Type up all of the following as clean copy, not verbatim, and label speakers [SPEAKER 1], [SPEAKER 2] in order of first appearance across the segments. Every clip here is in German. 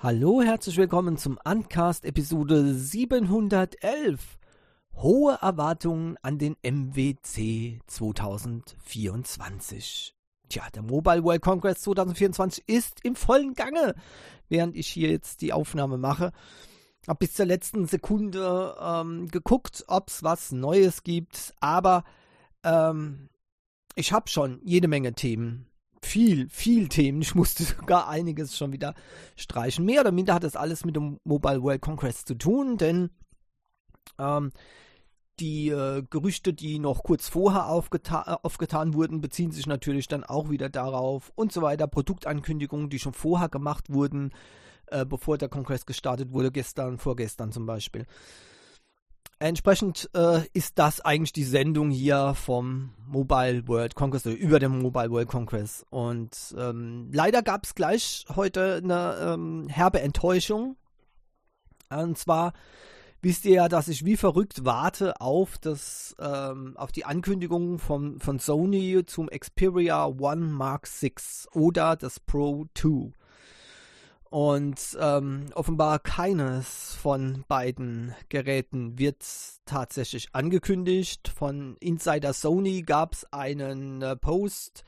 [SPEAKER 1] Hallo, herzlich willkommen zum Uncast Episode 711. Hohe Erwartungen an den MWC 2024. Tja, der Mobile World Congress 2024 ist im vollen Gange, während ich hier jetzt die Aufnahme mache. Hab bis zur letzten Sekunde geguckt, ob es was Neues gibt, aber ich habe schon jede Menge Themen. Viel Themen. Ich musste sogar einiges schon wieder streichen. Mehr oder minder hat das alles mit dem Mobile World Congress zu tun, denn die Gerüchte, die noch kurz vorher aufgetan wurden, beziehen sich natürlich dann auch wieder darauf und so weiter. Produktankündigungen, die schon vorher gemacht wurden, bevor der Kongress gestartet wurde, vorgestern zum Beispiel. Entsprechend ist das eigentlich die Sendung hier vom Mobile World Congress, oder über dem Mobile World Congress. Und leider gab es gleich heute eine herbe Enttäuschung. Und zwar wisst ihr ja, dass ich wie verrückt warte auf die Ankündigung von Sony zum Xperia One Mark VI oder das Pro 2. Und offenbar keines von beiden Geräten wird tatsächlich angekündigt. Von Insider Sony gab es einen Post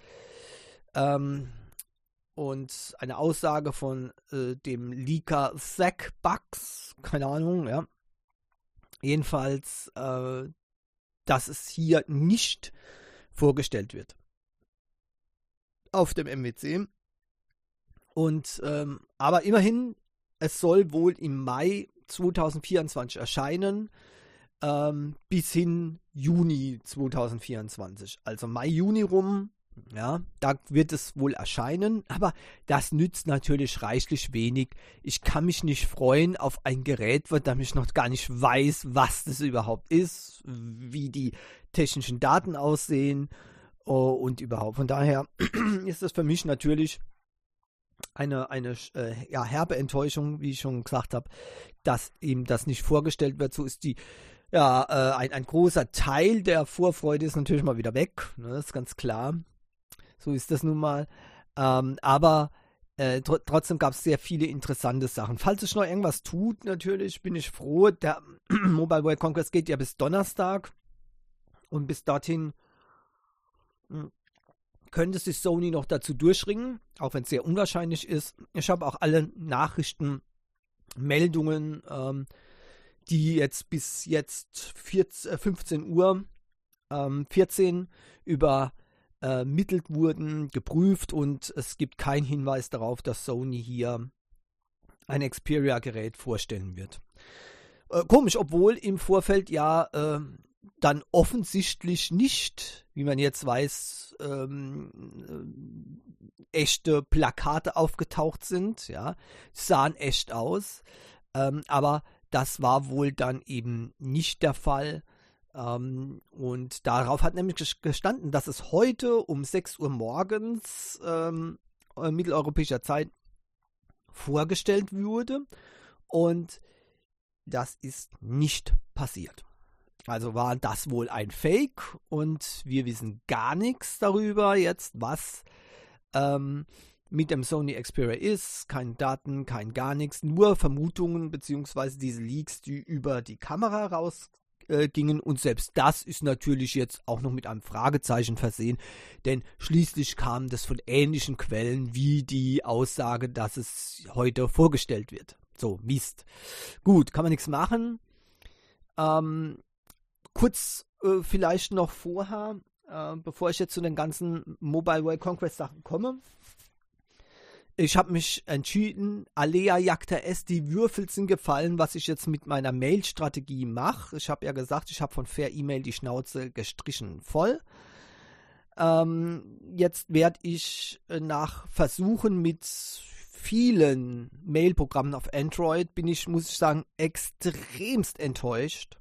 [SPEAKER 1] und eine Aussage von dem Leaker Zach Bucks, keine Ahnung, ja. Jedenfalls, dass es hier nicht vorgestellt wird auf dem MWC. Und aber immerhin, es soll wohl im Mai 2024 erscheinen, bis hin Juni 2024. Also Mai, Juni rum, ja, da wird es wohl erscheinen, aber das nützt natürlich reichlich wenig. Ich kann mich nicht freuen auf ein Gerät, von dem ich noch gar nicht weiß, was das überhaupt ist, wie die technischen Daten aussehen und überhaupt. Von daher ist das für mich natürlich eine herbe Enttäuschung, wie ich schon gesagt habe, dass ihm das nicht vorgestellt wird. So ist ein großer Teil der Vorfreude ist natürlich mal wieder weg, ne, das ist ganz klar. So ist das nun mal. Aber trotzdem gab es sehr viele interessante Sachen. Falls sich noch irgendwas tut, natürlich bin ich froh. Der Mobile World Congress geht ja bis Donnerstag und bis dorthin könnte sich Sony noch dazu durchringen, auch wenn es sehr unwahrscheinlich ist. Ich habe auch alle Nachrichten, Meldungen, die jetzt bis jetzt 15 Uhr 14 übermittelt wurden, geprüft, und es gibt keinen Hinweis darauf, dass Sony hier ein Xperia-Gerät vorstellen wird. Komisch, obwohl im Vorfeld ja dann offensichtlich nicht, wie man jetzt weiß, echte Plakate aufgetaucht sind, ja, sahen echt aus, aber das war wohl dann eben nicht der Fall, und darauf hat nämlich gestanden, dass es heute um 6 Uhr morgens mitteleuropäischer Zeit vorgestellt wurde, und das ist nicht passiert. Also war das wohl ein Fake, und wir wissen gar nichts darüber jetzt, was mit dem Sony Xperia ist. Keine Daten, kein gar nichts, nur Vermutungen beziehungsweise diese Leaks, die über die Kamera rausgingen, und selbst das ist natürlich jetzt auch noch mit einem Fragezeichen versehen, denn schließlich kam das von ähnlichen Quellen wie die Aussage, dass es heute vorgestellt wird. So, Mist. Gut, kann man nichts machen. Kurz vielleicht noch vorher, bevor ich jetzt zu den ganzen Mobile World Congress Sachen komme. Ich habe mich entschieden, Alea Jagda S, die Würfel sind gefallen, was ich jetzt mit meiner Mail-Strategie mache. Ich habe ja gesagt, ich habe von Fair E-Mail die Schnauze gestrichen voll. Jetzt werde ich nach Versuchen mit vielen Mail-Programmen auf Android, muss ich sagen, extremst enttäuscht.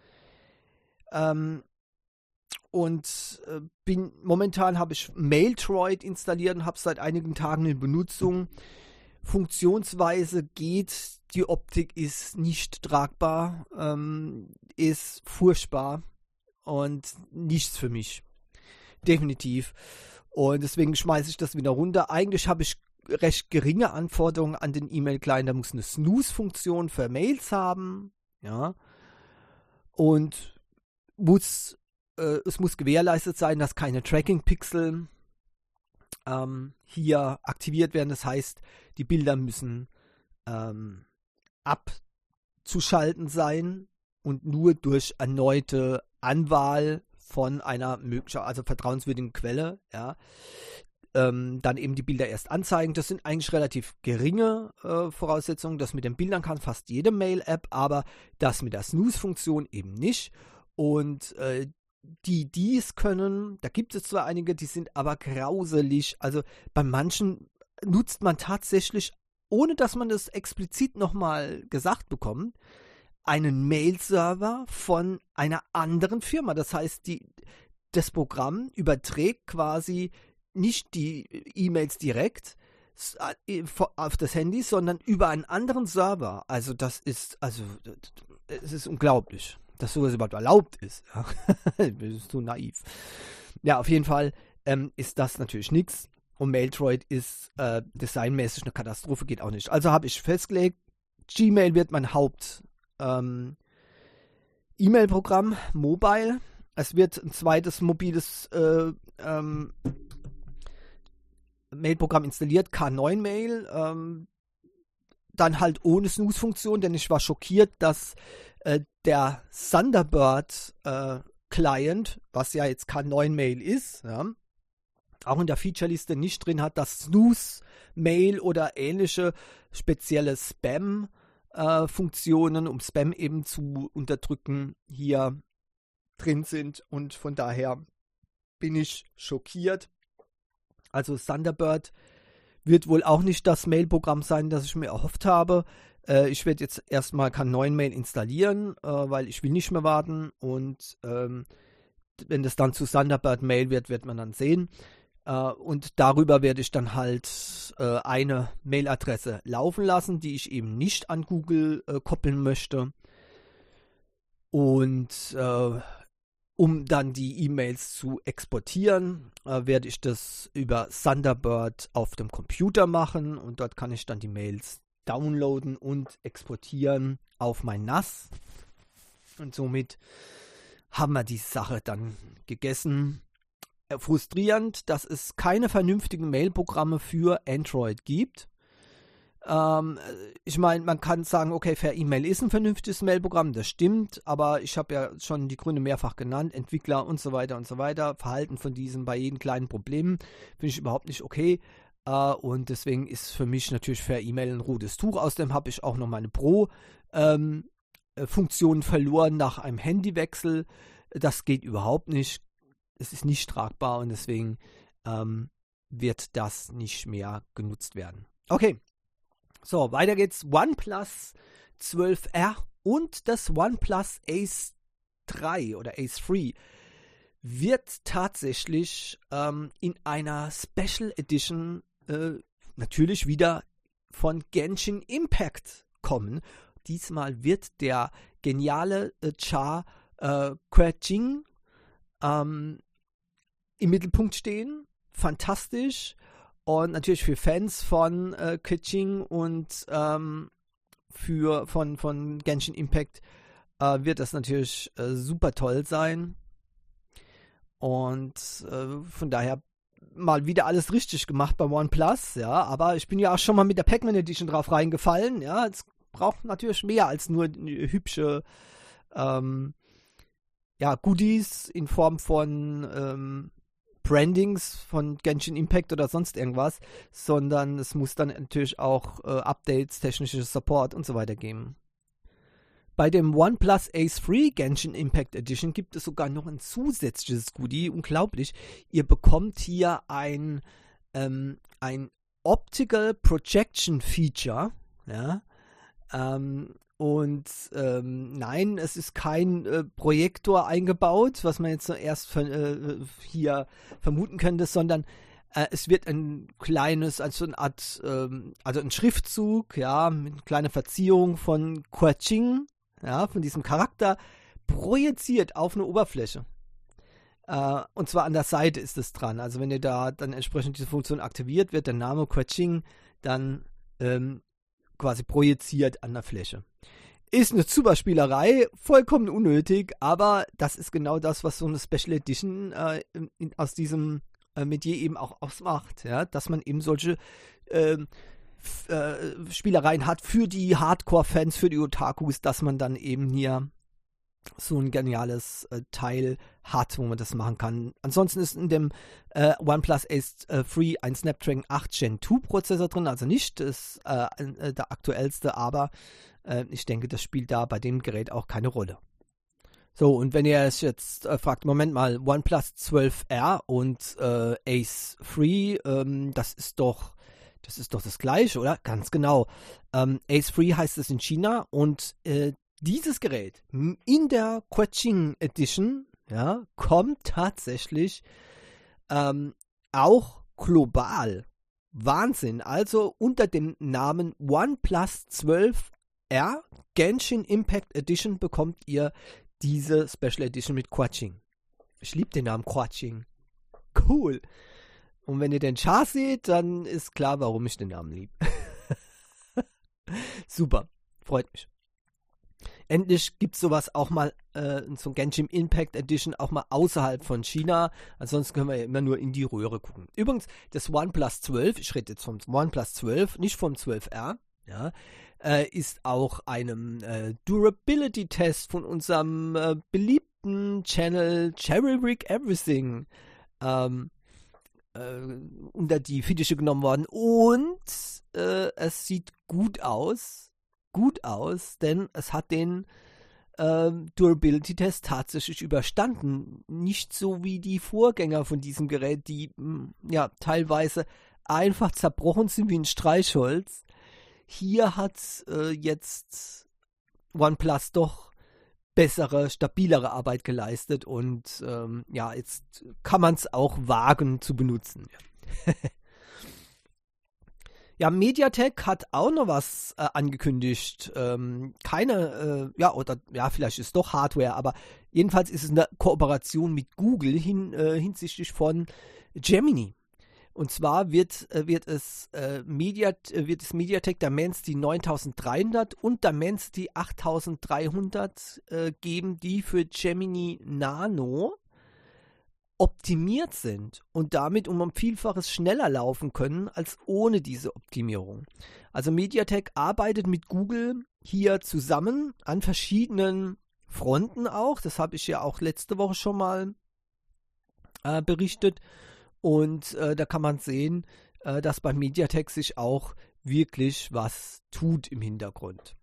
[SPEAKER 1] Momentan habe ich Mailtroid installiert und habe es seit einigen Tagen in Benutzung. Funktionsweise geht, die Optik ist nicht tragbar, ist furchtbar und nichts für mich. Definitiv. Und deswegen schmeiße ich das wieder runter. Eigentlich habe ich recht geringe Anforderungen an den E-Mail-Client. Der muss eine Snooze-Funktion für Mails haben, ja, und es muss gewährleistet sein, dass keine Tracking-Pixel hier aktiviert werden. Das heißt, die Bilder müssen abzuschalten sein und nur durch erneute Anwahl von einer möglichen, also vertrauenswürdigen Quelle, ja, dann eben die Bilder erst anzeigen. Das sind eigentlich relativ geringe Voraussetzungen. Das mit den Bildern kann fast jede Mail-App, aber das mit der Snooze-Funktion eben nicht. Und die es können, da gibt es zwar einige, die sind aber grauselig. Also bei manchen nutzt man tatsächlich, ohne dass man das explizit nochmal gesagt bekommt, einen Mail-Server von einer anderen Firma. Das heißt, das Programm überträgt quasi nicht die E-Mails direkt auf das Handy, sondern über einen anderen Server. Also es ist unglaublich, dass sowas überhaupt erlaubt ist. Ja. Das ist so naiv. Ja, auf jeden Fall ist das natürlich nichts. Und Maildroid ist designmäßig eine Katastrophe, geht auch nicht. Also habe ich festgelegt, Gmail wird mein Haupt-E-Mail-Programm, Mobile. Es wird ein zweites mobiles Mail-Programm installiert, K9 Mail, dann halt ohne Snooze-Funktion, denn ich war schockiert, dass der Thunderbird Client, was ja jetzt K9 Mail ist, ja, auch in der Featureliste nicht drin hat, dass Snooze-Mail oder ähnliche spezielle Spam-Funktionen, um Spam eben zu unterdrücken, hier drin sind, und von daher bin ich schockiert. Also Thunderbird wird wohl auch nicht das Mail-Programm sein, das ich mir erhofft habe. Ich werde jetzt erstmal K9 Mail installieren, weil ich will nicht mehr warten, und wenn das dann zu Thunderbird Mail wird man dann sehen. Und darüber werde ich dann halt eine Mailadresse laufen lassen, die ich eben nicht an Google koppeln möchte. Und um dann die E-Mails zu exportieren, werde ich das über Thunderbird auf dem Computer machen, und dort kann ich dann die Mails downloaden und exportieren auf mein NAS. Und somit haben wir die Sache dann gegessen. Frustrierend, dass es keine vernünftigen Mailprogramme für Android gibt. Ich meine, man kann sagen, okay, Fair E-Mail ist ein vernünftiges Mailprogramm, das stimmt, aber ich habe ja schon die Gründe mehrfach genannt, Entwickler und so weiter, Verhalten von diesen bei jedem kleinen Problem finde ich überhaupt nicht okay, und deswegen ist für mich natürlich Fair E-Mail ein rotes Tuch. Außerdem habe ich auch noch meine Pro-Funktion verloren nach einem Handywechsel. Das geht überhaupt nicht, es ist nicht tragbar, und deswegen wird das nicht mehr genutzt werden. Okay. So, weiter geht's. OnePlus 12R und das OnePlus Ace 3 oder Ace 3 wird tatsächlich in einer Special Edition natürlich wieder von Genshin Impact kommen. Diesmal wird der geniale Char Keqing im Mittelpunkt stehen. Fantastisch. Und natürlich für Fans von Keqing und von Genshin Impact wird das natürlich super toll sein. Und von daher mal wieder alles richtig gemacht bei OnePlus, ja. Aber ich bin ja auch schon mal mit der Pac-Man Edition drauf reingefallen, ja. Es braucht natürlich mehr als nur hübsche Goodies in Form von Brandings von Genshin Impact oder sonst irgendwas, sondern es muss dann natürlich auch Updates, technisches Support und so weiter geben. Bei dem OnePlus Ace 3 Genshin Impact Edition gibt es sogar noch ein zusätzliches Goodie, unglaublich. Ihr bekommt hier ein Optical Projection Feature, ja, nein, es ist kein Projektor eingebaut, was man jetzt erst hier vermuten könnte, sondern es wird ein kleines, also eine Art, also ein Schriftzug, ja, mit einer kleinen Verzierung von Keqing, ja, von diesem Charakter, projiziert auf eine Oberfläche. Und zwar an der Seite ist es dran. Also wenn ihr da dann entsprechend diese Funktion aktiviert, wird der Name Quetching dann quasi projiziert an der Fläche. Ist eine super Spielerei, vollkommen unnötig, aber das ist genau das, was so eine Special Edition aus diesem Metier eben auch ausmacht, ja? Dass man eben solche Spielereien hat für die Hardcore-Fans, für die Otakus, dass man dann eben hier so ein geniales Teil hat, wo man das machen kann. Ansonsten ist in dem OnePlus Ace 3 ein Snapdragon 8 Gen 2 Prozessor drin, also nicht der aktuellste, aber ich denke, das spielt da bei dem Gerät auch keine Rolle. So, und wenn ihr es jetzt fragt, Moment mal, OnePlus 12R und Ace 3, das ist doch das Gleiche, oder? Ganz genau. Ace 3 heißt es in China und dieses Gerät in der Quetching Edition, ja, kommt tatsächlich auch global. Wahnsinn. Also unter dem Namen OnePlus 12R Genshin Impact Edition bekommt ihr diese Special Edition mit Quetching. Ich liebe den Namen Quetching. Cool. Und wenn ihr den Char seht, dann ist klar, warum ich den Namen liebe. Super. Freut mich. Endlich gibt es sowas auch mal, so ein Genshin Impact Edition auch mal außerhalb von China. Ansonsten können wir ja immer nur in die Röhre gucken. Übrigens, das OnePlus 12, ich rede jetzt vom OnePlus 12, nicht vom 12R, ja, ist auch einem Durability-Test von unserem beliebten Channel Cherry Rig Everything unter die Fittiche genommen worden. Und es sieht gut aus, denn es hat den Durability-Test tatsächlich überstanden. Nicht so wie die Vorgänger von diesem Gerät, die ja teilweise einfach zerbrochen sind wie ein Streichholz. Hier hat jetzt OnePlus doch bessere, stabilere Arbeit geleistet und ja, jetzt kann man es auch wagen zu benutzen. Ja, MediaTek hat auch noch was angekündigt. Vielleicht ist es doch Hardware, aber jedenfalls ist es eine Kooperation mit Google hinsichtlich von Gemini. Und zwar wird es MediaTek Dimensity 9300 und Dimensity 8300 geben, die für Gemini Nano optimiert sind und damit um ein Vielfaches schneller laufen können als ohne diese Optimierung. Also MediaTek arbeitet mit Google hier zusammen an verschiedenen Fronten auch. Das habe ich ja auch letzte Woche schon mal berichtet. Und da kann man sehen, dass bei MediaTek sich auch wirklich was tut im Hintergrund.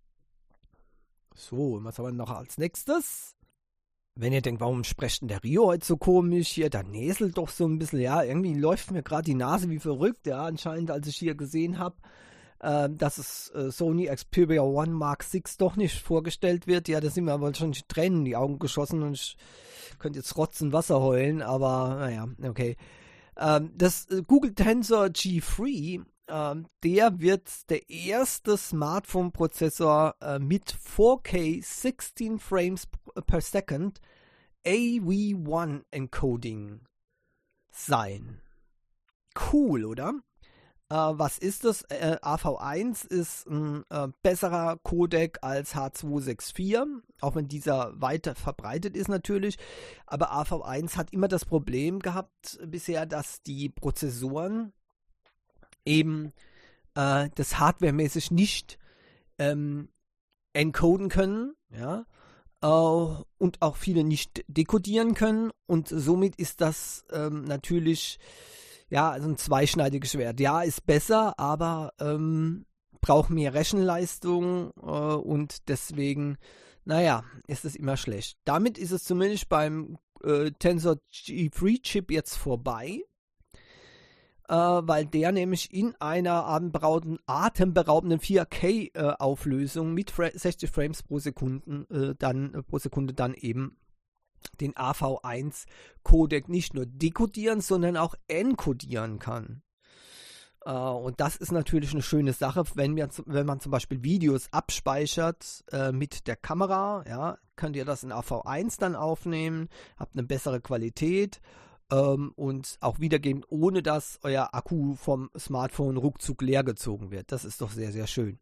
[SPEAKER 1] So, was haben wir noch als nächstes? Wenn ihr denkt, warum spricht denn der Rio heute so komisch hier, der näselt doch so ein bisschen, ja, irgendwie läuft mir gerade die Nase wie verrückt, ja, anscheinend, als ich hier gesehen habe, dass es Sony Xperia One Mark VI doch nicht vorgestellt wird, ja, da sind mir aber schon die Tränen in die Augen geschossen und ich könnte jetzt Rotz und Wasser heulen, aber naja, okay. Das Google Tensor G3, der wird der erste Smartphone-Prozessor mit 4K 16 Frames per Second AV1 Encoding sein. Cool, oder? Was ist das? AV1 ist ein besserer Codec als H264, auch wenn dieser weiter verbreitet ist natürlich. Aber AV1 hat immer das Problem gehabt bisher, dass die Prozessoren eben das hardwaremäßig nicht encoden können, ja, und auch viele nicht dekodieren können. Und somit ist das natürlich ja, also ein zweischneidiges Schwert. Ja, ist besser, aber braucht mehr Rechenleistung und deswegen, naja, ist es immer schlecht. Damit ist es zumindest beim Tensor G3 Chip jetzt vorbei, weil der nämlich in einer atemberaubenden 4K Auflösung mit 60 Frames pro Sekunde dann eben den AV1-Codec nicht nur dekodieren, sondern auch encodieren kann. Und das ist natürlich eine schöne Sache, wenn man zum Beispiel Videos abspeichert mit der Kamera, ja, könnt ihr das in AV1 dann aufnehmen, habt eine bessere Qualität und auch wiedergeben, ohne dass euer Akku vom Smartphone ruckzuck leer gezogen wird. Das ist doch sehr, sehr schön.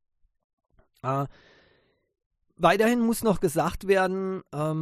[SPEAKER 1] Weiterhin muss noch gesagt werden,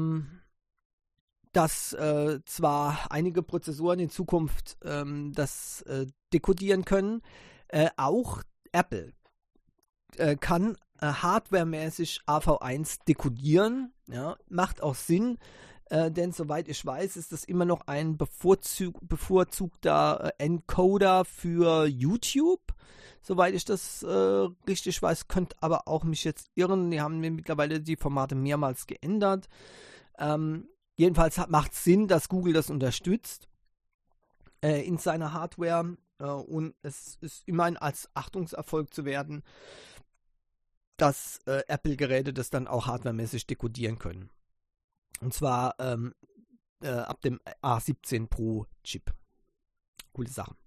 [SPEAKER 1] dass zwar einige Prozessoren in Zukunft das dekodieren können, auch Apple kann hardwaremäßig AV1 dekodieren. Ja, macht auch Sinn, denn soweit ich weiß, ist das immer noch ein bevorzugter Encoder für YouTube. Soweit ich das richtig weiß, könnte aber auch mich jetzt irren. Die haben mittlerweile die Formate mehrmals geändert. Jedenfalls macht es Sinn, dass Google das unterstützt in seiner Hardware. Und es ist immerhin als Achtungserfolg zu werden, dass Apple-Geräte das dann auch hardwaremäßig dekodieren können. Und zwar ab dem A17 Pro Chip. Coole Sache.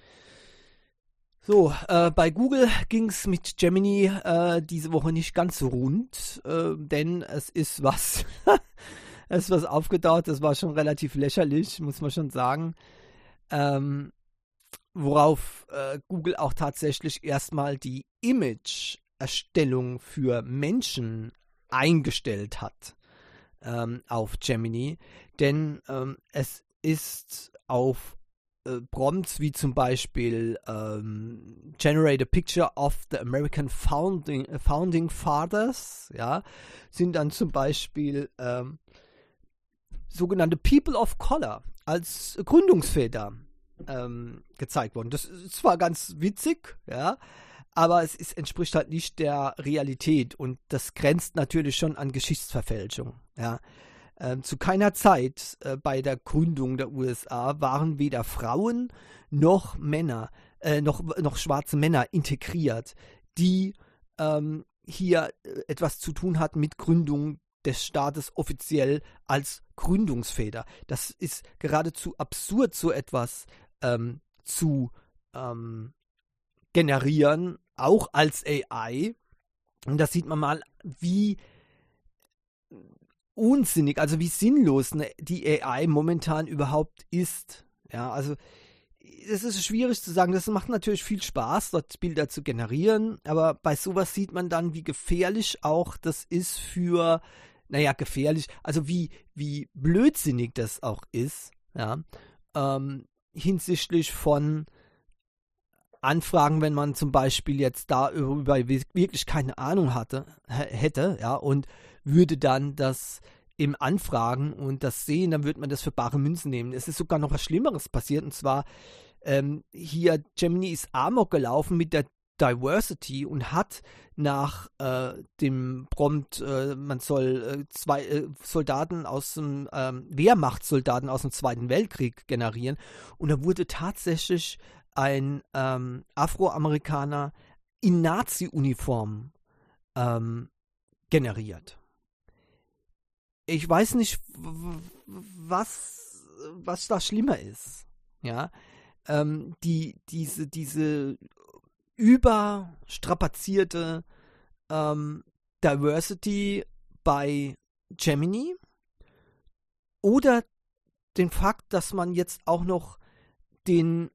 [SPEAKER 1] So, bei Google ging es mit Gemini diese Woche nicht ganz so rund, denn es ist was, es ist was aufgetaucht, das war schon relativ lächerlich, muss man schon sagen. Worauf Google auch tatsächlich erstmal die Image-Erstellung für Menschen eingestellt hat auf Gemini, denn es ist auf Prompts wie zum Beispiel Generate a Picture of the American Founding Fathers, ja, sind dann zum Beispiel sogenannte People of Color als Gründungsväter gezeigt worden. Das ist zwar ganz witzig, ja, aber es entspricht halt nicht der Realität und das grenzt natürlich schon an Geschichtsverfälschung, ja. Zu keiner Zeit bei der Gründung der USA waren weder Frauen noch Männer, noch schwarze Männer integriert, die hier etwas zu tun hatten mit Gründung des Staates offiziell als Gründungsväter. Das ist geradezu absurd, so etwas zu generieren, auch als AI. Und da sieht man mal, wie unsinnig, also wie sinnlos die AI momentan überhaupt ist. Ja, also es ist schwierig zu sagen, das macht natürlich viel Spaß, dort Bilder zu generieren, aber bei sowas sieht man dann, wie gefährlich auch das ist für, naja, gefährlich, also wie blödsinnig das auch ist, ja, hinsichtlich von Anfragen, wenn man zum Beispiel jetzt da über wirklich keine Ahnung hätte, ja, und würde dann das im Anfragen und das sehen, dann würde man das für bare Münzen nehmen. Es ist sogar noch was Schlimmeres passiert, und zwar hier Gemini ist Amok gelaufen mit der Diversity und hat nach dem Prompt, man soll zwei Soldaten aus dem Wehrmachtssoldaten aus dem Zweiten Weltkrieg generieren, und da wurde tatsächlich ein Afroamerikaner in Nazi-Uniform generiert. Ich weiß nicht, was da schlimmer ist. Ja, diese überstrapazierte Diversity bei Gemini oder den Fakt, dass man jetzt auch noch den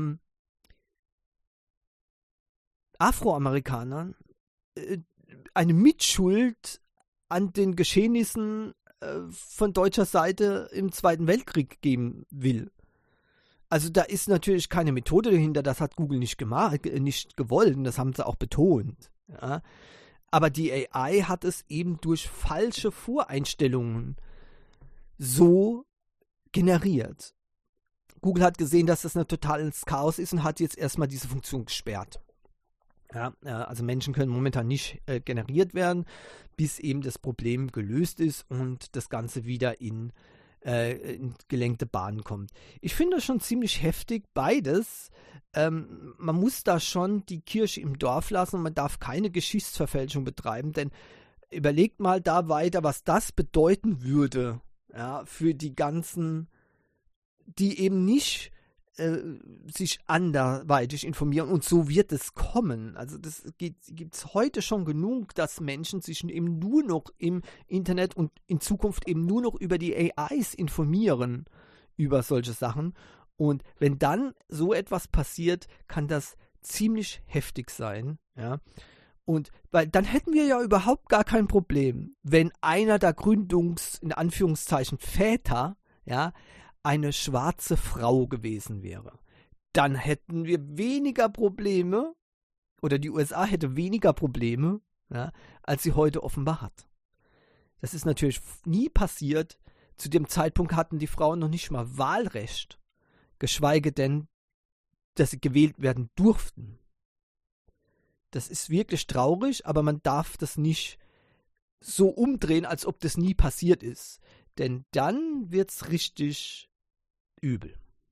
[SPEAKER 1] Afroamerikanern eine Mitschuld an den Geschehnissen von deutscher Seite im Zweiten Weltkrieg geben will. Also da ist natürlich keine Methode dahinter, das hat Google nicht gewollt, und das haben sie auch betont. Ja. Aber die AI hat es eben durch falsche Voreinstellungen so generiert. Google hat gesehen, dass das ein totales Chaos ist und hat jetzt erstmal diese Funktion gesperrt. Ja, also Menschen können momentan nicht generiert werden, bis eben das Problem gelöst ist und das Ganze wieder in gelenkte Bahnen kommt. Ich finde das schon ziemlich heftig, beides. Man muss da schon die Kirche im Dorf lassen und man darf keine Geschichtsverfälschung betreiben, denn überlegt mal da weiter, was das bedeuten würde, ja, für die ganzen, die eben nicht sich anderweitig informieren und so wird es kommen. Also das gibt es heute schon genug, dass Menschen sich eben nur noch im Internet und in Zukunft eben nur noch über die AIs informieren über solche Sachen. Und wenn dann so etwas passiert, kann das ziemlich heftig sein, ja. Und weil dann hätten wir ja überhaupt gar kein Problem, wenn einer der in Anführungszeichen, Väter, ja, eine schwarze Frau gewesen wäre. Dann hätten wir weniger Probleme, oder die USA hätte weniger Probleme, ja, als sie heute offenbar hat. Das ist natürlich nie passiert. Zu dem Zeitpunkt hatten die Frauen noch nicht mal Wahlrecht, geschweige denn, dass sie gewählt werden durften. Das ist wirklich traurig, aber man darf das nicht so umdrehen, als ob das nie passiert ist. Denn dann wird's richtig übel.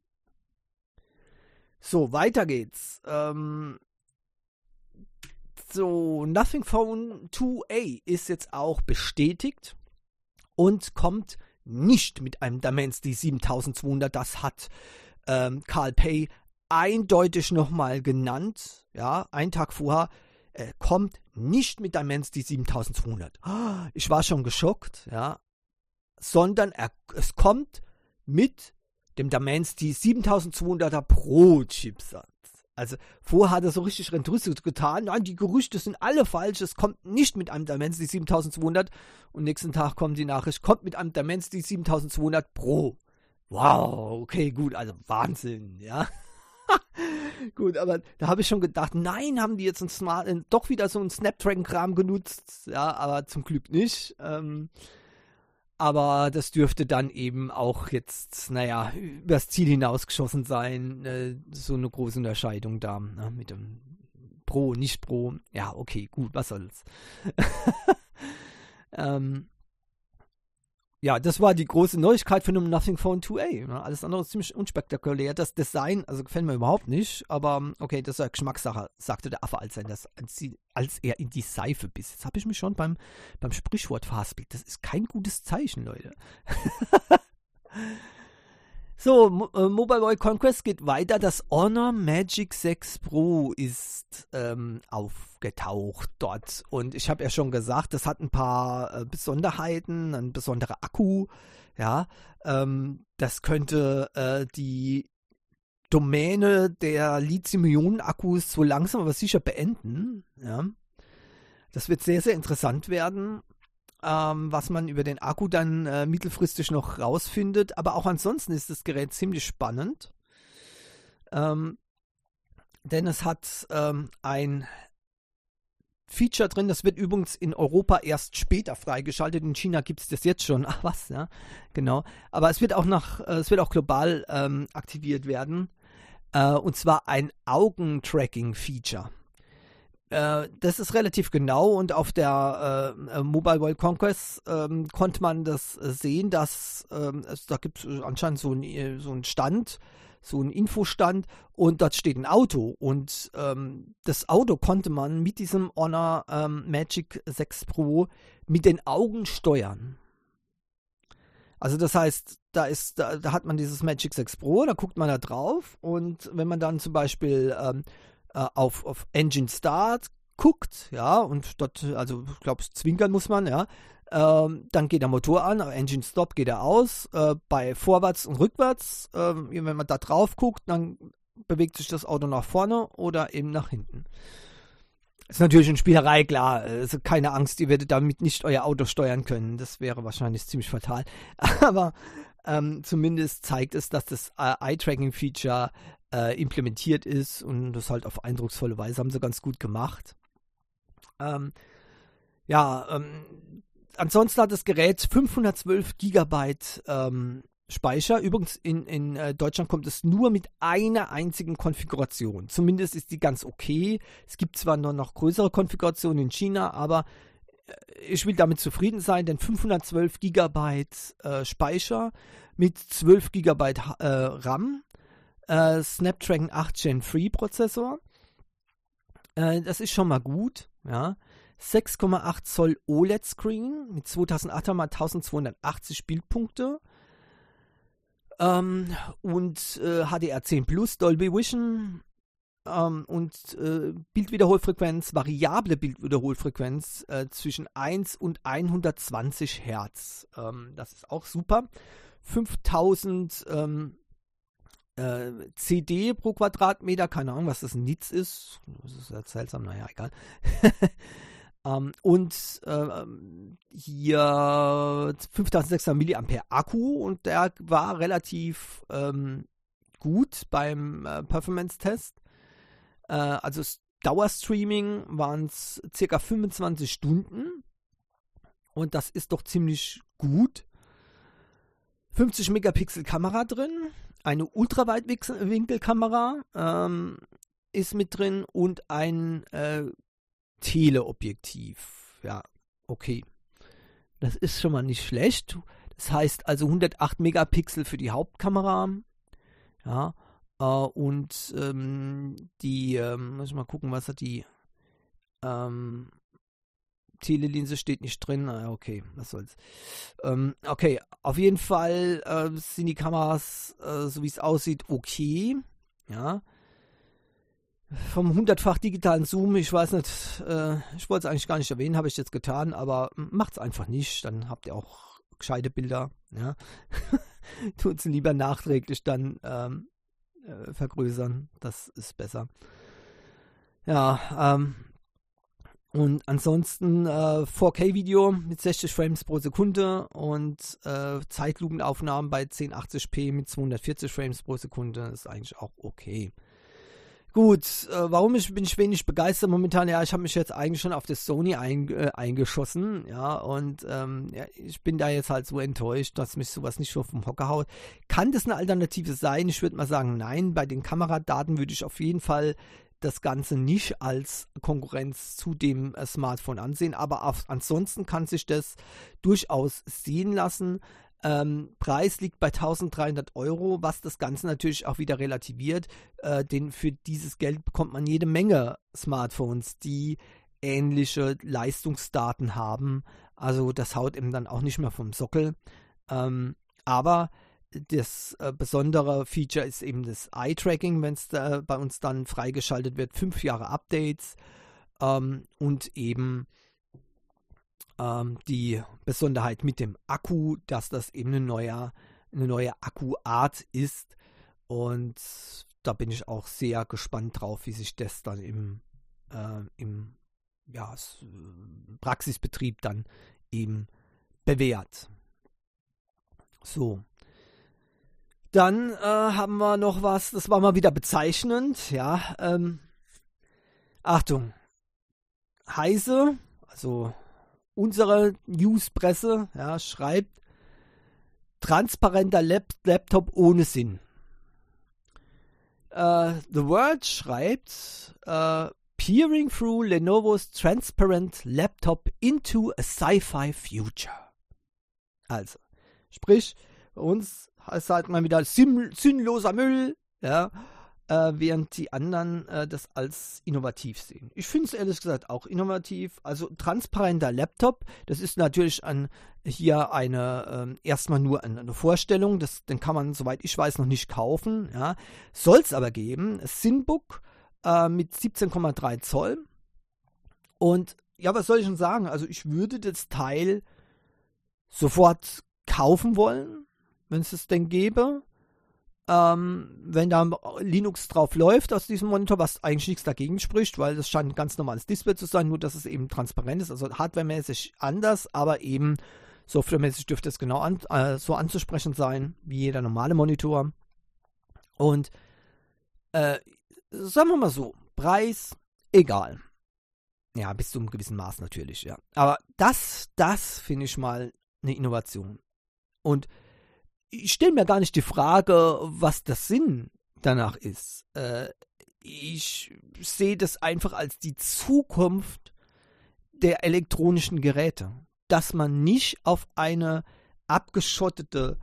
[SPEAKER 1] So, weiter geht's. Nothing Phone 2a ist jetzt auch bestätigt und kommt nicht mit einem Dimensity 7200. Das hat Carl Pei eindeutig nochmal genannt, ja, einen Tag vorher, kommt nicht mit Dimensity 7200. Ich war schon geschockt, ja, sondern es kommt mit dem Dimensity 7200er Pro Chipsatz. Also vorher hat er so richtig Rentrüsselt getan, nein, die Gerüchte sind alle falsch, es kommt nicht mit einem Dimensity 7200 und nächsten Tag kommt die Nachricht, kommt mit einem Dimensity 7200 Pro. Wow, okay, gut, also Wahnsinn, ja. Gut, aber da habe ich schon gedacht, nein, haben die jetzt doch wieder so einen Snapdragon-Kram genutzt, ja, aber zum Glück nicht. Aber das dürfte dann eben auch jetzt, übers Ziel hinausgeschossen sein, so eine große Unterscheidung da, ne, mit dem Pro, nicht Pro. Ja, okay, gut, was soll's. Ja, das war die große Neuigkeit von einem Nothing Phone 2a. Ne? Alles andere ist ziemlich unspektakulär. Das Design, also gefällt mir überhaupt nicht, aber okay, das ist ja Geschmackssache, sagte der Affe, als er in die Seife biss. Jetzt habe ich mich schon beim Sprichwort verhaspelt. Das ist kein gutes Zeichen, Leute. So, Mobile World Conquest geht weiter. Das Honor Magic 6 Pro ist aufgetaucht dort. Und ich habe ja schon gesagt, das hat ein paar Besonderheiten, ein besonderer Akku. Ja, das könnte die Domäne der Lithium-Ionen-Akkus so langsam aber sicher beenden. Ja, das wird sehr, sehr interessant werden. Was man über den Akku dann mittelfristig noch rausfindet. Aber auch ansonsten ist das Gerät ziemlich spannend. Denn es hat ein Feature drin, das wird übrigens in Europa erst später freigeschaltet. In China gibt es das jetzt schon. Ach was, ja, genau. Aber es wird auch global aktiviert werden. Und zwar ein Augentracking-Feature. Das ist relativ genau und auf der Mobile World Conquest konnte man das sehen, dass da gibt es anscheinend so einen Stand, so einen Infostand und dort steht ein Auto und das Auto konnte man mit diesem Honor Magic 6 Pro mit den Augen steuern. Also das heißt, da hat man dieses Magic 6 Pro, da guckt man da drauf und wenn man dann zum Beispiel auf Engine Start guckt, ja, und dort, also ich glaube, zwinkern muss man, ja, dann geht der Motor an, Engine Stop geht er aus, bei Vorwärts und Rückwärts, wenn man da drauf guckt, dann bewegt sich das Auto nach vorne oder eben nach hinten. Ist natürlich eine Spielerei, klar, also keine Angst, ihr werdet damit nicht euer Auto steuern können, das wäre wahrscheinlich ziemlich fatal, aber zumindest zeigt es, dass das Eye-Tracking-Feature implementiert ist und das halt auf eindrucksvolle Weise haben sie ganz gut gemacht. Ansonsten hat das Gerät 512 GB Speicher. Übrigens in Deutschland kommt es nur mit einer einzigen Konfiguration. Zumindest ist die ganz okay. Es gibt zwar nur noch größere Konfigurationen in China, aber ich will damit zufrieden sein, denn 512 GB Speicher mit 12 GB RAM, Snapdragon 8 Gen 3 Prozessor. Das ist schon mal gut, ja. 6,8 Zoll OLED-Screen mit 2008 x 1280 Bildpunkte. Und HDR10 Plus, Dolby Vision und Bildwiederholfrequenz, variable Bildwiederholfrequenz zwischen 1 und 120 Hertz. Das ist auch super. 5000 CD pro Quadratmeter, keine Ahnung, was das ein Nitz ist. Das ist ja seltsam, naja, egal. Und hier 5600 Milliampere Akku und der war relativ gut beim Performance-Test. Also Dauerstreaming waren es circa 25 Stunden und das ist doch ziemlich gut. 50 Megapixel Kamera drin, eine Ultraweitwinkelkamera ist mit drin und ein Teleobjektiv. Ja, okay. Das ist schon mal nicht schlecht. Das heißt also 108 Megapixel für die Hauptkamera. Ja, und die, muss ich mal gucken, was hat die Telelinse steht nicht drin. Okay, was soll's. Okay, auf jeden Fall sind die Kameras, so wie es aussieht, okay. Ja. Vom 100-fach digitalen Zoom, ich weiß nicht, ich wollte es eigentlich gar nicht erwähnen, habe ich jetzt getan, aber macht's einfach nicht, dann habt ihr auch gescheite Bilder, ja. Tut's lieber nachträglich dann vergrößern, das ist besser. Ja, und ansonsten 4K-Video mit 60 Frames pro Sekunde und Zeitlupenaufnahmen bei 1080p mit 240 Frames pro Sekunde ist eigentlich auch okay. Gut, warum bin ich wenig begeistert momentan? Ja, ich habe mich jetzt eigentlich schon auf das Sony eingeschossen, ja, und ja, ich bin da jetzt halt so enttäuscht, dass mich sowas nicht so vom Hocker haut. Kann das eine Alternative sein? Ich würde mal sagen, nein. Bei den Kameradaten würde ich auf jeden Fall das Ganze nicht als Konkurrenz zu dem Smartphone ansehen, aber ansonsten kann sich das durchaus sehen lassen. Preis liegt bei 1.300 €, was das Ganze natürlich auch wieder relativiert, denn für dieses Geld bekommt man jede Menge Smartphones, die ähnliche Leistungsdaten haben. Also das haut eben dann auch nicht mehr vom Sockel. Aber das besondere Feature ist eben das Eye-Tracking, wenn es bei uns dann freigeschaltet wird, 5 Jahre Updates und eben die Besonderheit mit dem Akku, dass das eben eine neue Akkuart ist und da bin ich auch sehr gespannt drauf, wie sich das dann im Praxisbetrieb dann eben bewährt. So. Dann haben wir noch was, das war mal wieder bezeichnend, ja. Achtung, Heise, also unsere Newspresse, ja, schreibt, transparenter Laptop ohne Sinn. The World schreibt, peering through Lenovo's transparent laptop into a sci-fi future. Also, sprich, bei uns heißt halt mal wieder sinnloser Müll, ja, während die anderen das als innovativ sehen. Ich finde es ehrlich gesagt auch innovativ. Also transparenter Laptop, das ist natürlich hier erstmal nur eine Vorstellung, den kann man, soweit ich weiß, noch nicht kaufen. Ja. Soll es aber geben. Thinbook mit 17,3 Zoll. Und ja, was soll ich denn sagen? Also ich würde das Teil sofort kaufen wollen, wenn es es denn gäbe. Wenn da Linux drauf läuft aus diesem Monitor, was eigentlich nichts dagegen spricht, weil das scheint ein ganz normales Display zu sein, nur dass es eben transparent ist, also hardwaremäßig anders, aber eben softwaremäßig dürfte es genau so anzusprechen sein, wie jeder normale Monitor. Und sagen wir mal so, Preis, egal. Ja, bis zu einem gewissen Maß natürlich, ja. Aber das finde ich mal eine Innovation. Und ich stelle mir gar nicht die Frage, was der Sinn danach ist. Ich sehe das einfach als die Zukunft der elektronischen Geräte. Dass man nicht auf einen abgeschotteten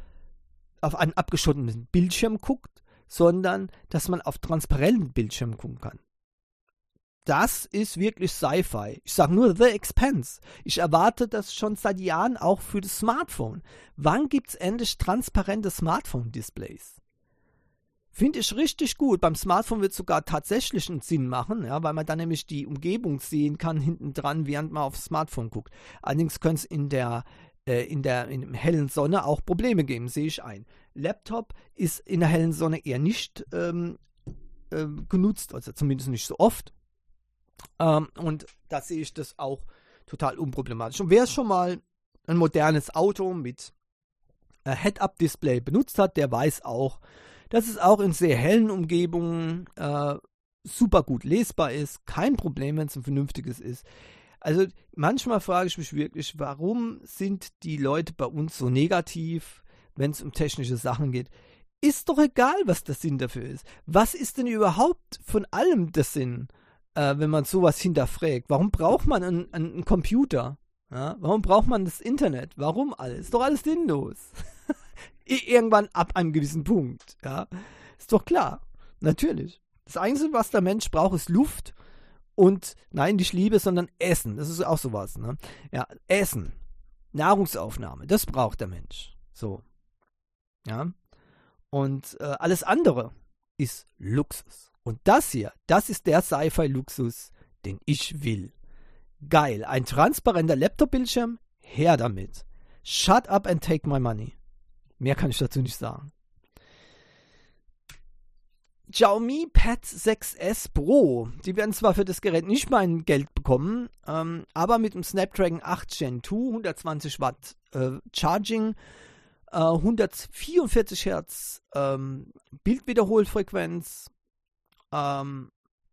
[SPEAKER 1] Bildschirm guckt, sondern dass man auf transparenten Bildschirmen gucken kann. das ist wirklich Sci-Fi. Ich sage nur The Expanse. Ich erwarte das schon seit Jahren auch für das Smartphone. Wann gibt es endlich transparente Smartphone-Displays? Finde ich richtig gut. Beim Smartphone wird es sogar tatsächlich einen Sinn machen, ja, weil man dann nämlich die Umgebung sehen kann hinten dran, während man aufs Smartphone guckt. Allerdings könnte es in der hellen Sonne auch Probleme geben, sehe ich ein. Laptop ist in der hellen Sonne eher nicht genutzt, also zumindest nicht so oft. Und da sehe ich das auch total unproblematisch. Und wer schon mal ein modernes Auto mit Head-Up-Display benutzt hat, der weiß auch, dass es auch in sehr hellen Umgebungen super gut lesbar ist. Kein Problem, wenn es ein vernünftiges ist. Also manchmal frage ich mich wirklich, warum sind die Leute bei uns so negativ, wenn es um technische Sachen geht? Ist doch egal, was der Sinn dafür ist. Was ist denn überhaupt von allem der Sinn, wenn man sowas hinterfragt? Warum braucht man einen Computer? Ja? Warum braucht man das Internet? Warum alles? Ist doch alles sinnlos. Irgendwann ab einem gewissen Punkt. Ja? Ist doch klar. Natürlich. Das Einzige, was der Mensch braucht, ist Luft und, nein, nicht Liebe, sondern Essen. Das ist auch sowas. Ne? Ja, Essen. Nahrungsaufnahme. Das braucht der Mensch. So. Ja. Und alles andere ist Luxus. Und das hier, das ist der Sci-Fi-Luxus, den ich will. Geil. Ein transparenter Laptop-Bildschirm? Her damit. Shut up and take my money. Mehr kann ich dazu nicht sagen. Xiaomi Pad 6S Pro. Die werden zwar für das Gerät nicht mein Geld bekommen, aber mit dem Snapdragon 8 Gen 2, 120 Watt Charging, 144 Hertz Bildwiederholfrequenz und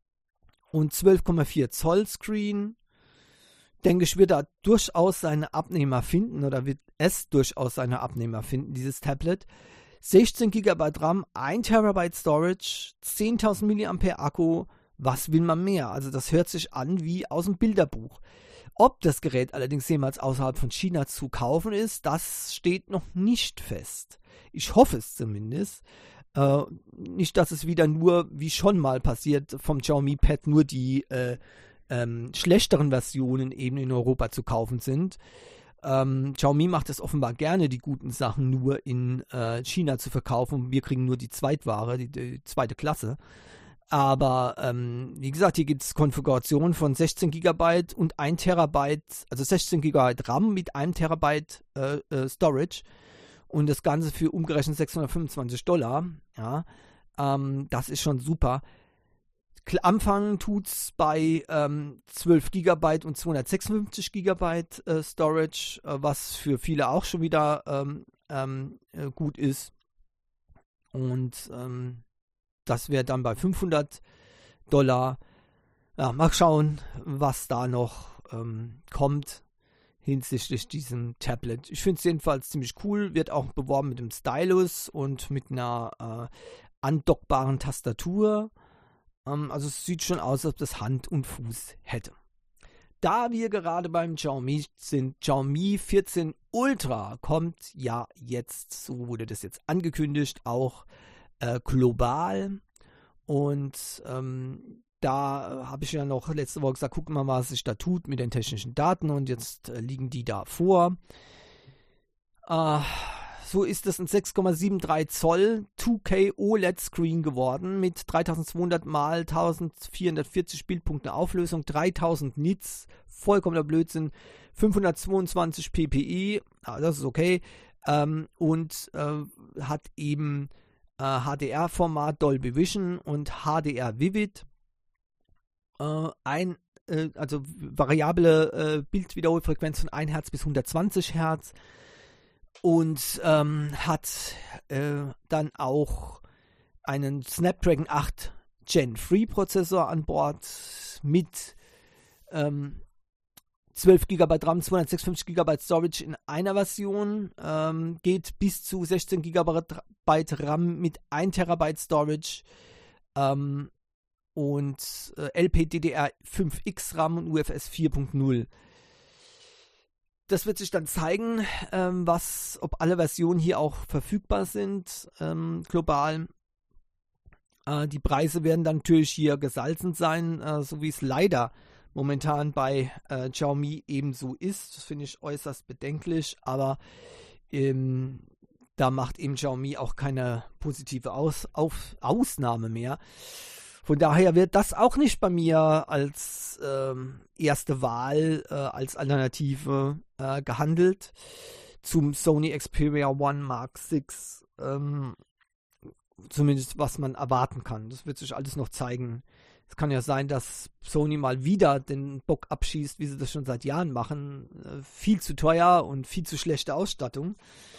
[SPEAKER 1] 12,4 Zoll Screen. Denke ich, wird da durchaus seine Abnehmer finden oder wird es durchaus seine Abnehmer finden, dieses Tablet. 16 GB RAM, 1 TB Storage, 10.000 mAh Akku. Was will man mehr? Also das hört sich an wie aus dem Bilderbuch. Ob das Gerät allerdings jemals außerhalb von China zu kaufen ist, das steht noch nicht fest. Ich hoffe es zumindest. Nicht, dass es wieder nur, wie schon mal passiert, vom Xiaomi Pad nur die schlechteren Versionen eben in Europa zu kaufen sind. Xiaomi macht es offenbar gerne, die guten Sachen nur in China zu verkaufen. Und wir kriegen nur die Zweitware, die zweite Klasse. Aber wie gesagt, hier gibt es Konfigurationen von 16 GB und 1 TB, also 16 GB RAM mit 1 TB Storage und das Ganze für umgerechnet $625. Ja, das ist schon super. Anfangen tut es bei 12 GB und 256 GB Storage, was für viele auch schon wieder gut ist. Und das wäre dann bei $500. Ja, mal schauen, was da noch kommt hinsichtlich diesem Tablet. Ich finde es jedenfalls ziemlich cool. Wird auch beworben mit dem Stylus und mit einer andockbaren Tastatur. Also es sieht schon aus, als ob das Hand und Fuß hätte. Da wir gerade beim Xiaomi sind, Xiaomi 14 Ultra kommt ja jetzt, so wurde das jetzt angekündigt, auch global. Und da habe ich ja noch letzte Woche gesagt, gucken wir mal, was sich da tut mit den technischen Daten. Und jetzt liegen die da vor. So ist es ein 6,73 Zoll 2K OLED-Screen geworden mit 3200 x 1440 Bildpunkte Auflösung, 3000 Nits, vollkommener Blödsinn, 522 ppi, das ist okay, und hat eben HDR-Format Dolby Vision und HDR Vivid, also variable Bildwiederholfrequenz von 1 Hertz bis 120 Hertz. Und hat dann auch einen Snapdragon 8 Gen 3 Prozessor an Bord mit 12 GB RAM, 256 GB Storage in einer Version, geht bis zu 16 GB RAM mit 1 TB Storage und LPDDR5X RAM und UFS 4.0. Das wird sich dann zeigen, ob alle Versionen hier auch verfügbar sind, global. Die Preise werden dann natürlich hier gesalzen sein, so wie es leider momentan bei Xiaomi ebenso ist. Das finde ich äußerst bedenklich, aber da macht eben Xiaomi auch keine positive Ausnahme mehr. Von daher wird das auch nicht bei mir als erste Wahl, als Alternative gehandelt zum Sony Xperia One Mark VI. Zumindest was man erwarten kann. Das wird sich alles noch zeigen. Es kann ja sein, dass Sony mal wieder den Bock abschießt, wie sie das schon seit Jahren machen. Viel zu teuer und viel zu schlechte Ausstattung.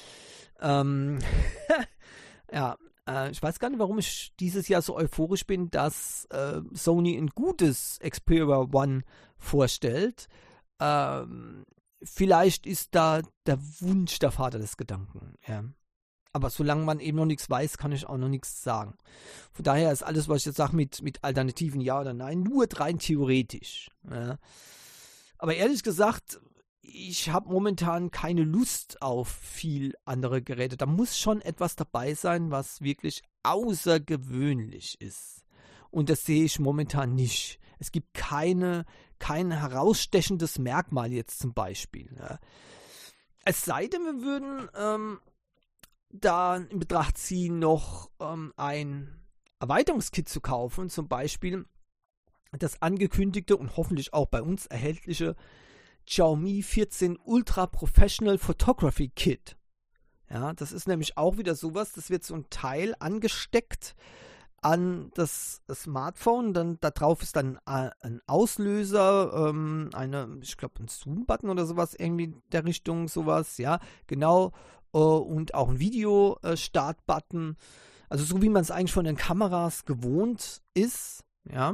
[SPEAKER 1] Ja, ich weiß gar nicht, warum ich dieses Jahr so euphorisch bin, dass Sony ein gutes Xperia One vorstellt. Vielleicht ist da der Wunsch der Vater des Gedanken. Ja. Aber solange man eben noch nichts weiß, kann ich auch noch nichts sagen. Von daher ist alles, was ich jetzt sage, mit Alternativen ja oder nein, nur rein theoretisch. Ja. Aber ehrlich gesagt, ich habe momentan keine Lust auf viel andere Geräte. Da muss schon etwas dabei sein, was wirklich außergewöhnlich ist. Und das sehe ich momentan nicht. Es gibt kein herausstechendes Merkmal jetzt zum Beispiel. Ja. Es sei denn, wir würden da in Betracht ziehen, noch ein Erweiterungskit zu kaufen, zum Beispiel das angekündigte und hoffentlich auch bei uns erhältliche Xiaomi 14 Ultra Professional Photography Kit. Ja, das ist nämlich auch wieder sowas, das wird so ein Teil angesteckt an das Smartphone, dann da drauf ist dann ein Auslöser, ich glaube ein Zoom-Button oder sowas, irgendwie in der Richtung sowas, ja, genau, und auch ein Video-Start-Button, also so wie man es eigentlich von den Kameras gewohnt ist, ja.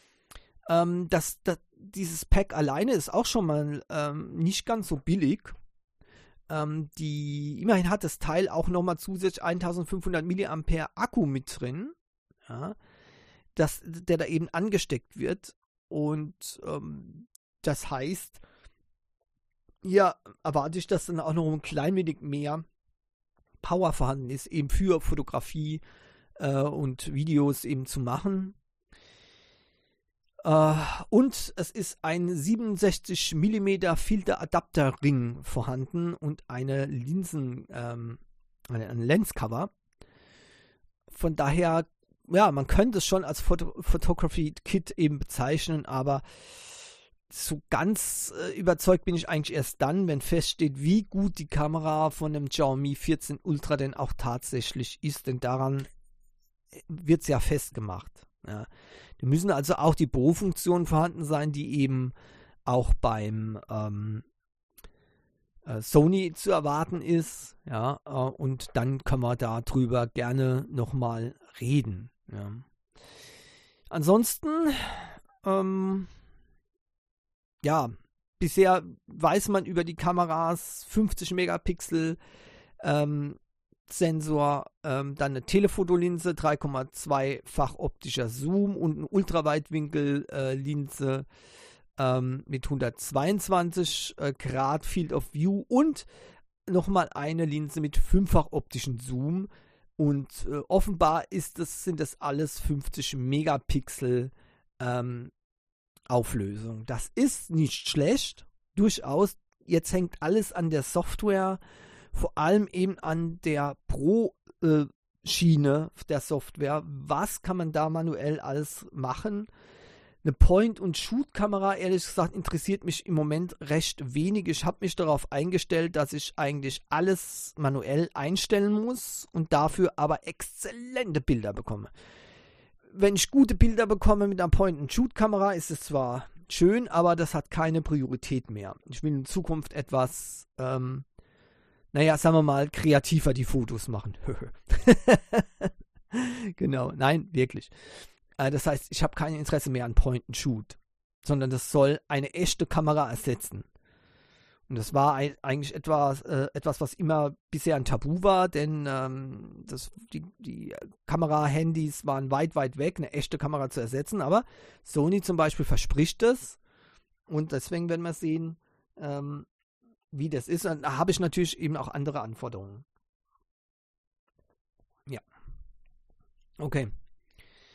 [SPEAKER 1] Dieses Pack alleine ist auch schon mal nicht ganz so billig. Immerhin hat das Teil auch nochmal zusätzlich 1500 mAh Akku mit drin, ja, der da eben angesteckt wird. Und das heißt, hier erwarte ich, dass dann auch noch ein klein wenig mehr Power vorhanden ist, eben für Fotografie und Videos eben zu machen. Und es ist ein 67 mm Filteradapterring vorhanden und eine ein Lenscover. Von daher, ja, man könnte es schon als Photography-Kit eben bezeichnen, aber so ganz überzeugt bin ich eigentlich erst dann, wenn feststeht, wie gut die Kamera von dem Xiaomi 14 Ultra denn auch tatsächlich ist, denn daran wird es ja festgemacht. Ja. Da müssen also auch die Pro-Funktionen vorhanden sein, die eben auch beim Sony zu erwarten ist. Ja, und dann können wir darüber gerne nochmal reden. Ja. Ansonsten, ja, bisher weiß man über die Kameras 50 Megapixel Sensor, dann eine Telephotolinse, 3,2-fach optischer Zoom und eine Ultraweitwinkel-Linse mit 122 Grad Field of View und nochmal eine Linse mit 5-fach optischen Zoom. Und offenbar sind das alles 50 Megapixel Auflösung. Das ist nicht schlecht, durchaus. Jetzt hängt alles an der Software, vor allem eben an der Pro-Schiene der Software. Was kann man da manuell alles machen? Eine Point-and-Shoot-Kamera, ehrlich gesagt, interessiert mich im Moment recht wenig. Ich habe mich darauf eingestellt, dass ich eigentlich alles manuell einstellen muss und dafür aber exzellente Bilder bekomme. Wenn ich gute Bilder bekomme mit einer Point-and-Shoot-Kamera, ist es zwar schön, aber das hat keine Priorität mehr. Ich will in Zukunft etwas sagen wir mal, kreativer die Fotos machen. Genau, nein, wirklich. Das heißt, ich habe kein Interesse mehr an Point-and-Shoot, sondern das soll eine echte Kamera ersetzen. Und das war eigentlich etwas, was immer bisher ein Tabu war, denn die Kamera-Handys waren weit, weit weg, eine echte Kamera zu ersetzen. Aber Sony zum Beispiel verspricht es. Und deswegen werden wir sehen, wie das ist. Und da habe ich natürlich eben auch andere Anforderungen. Ja. Okay.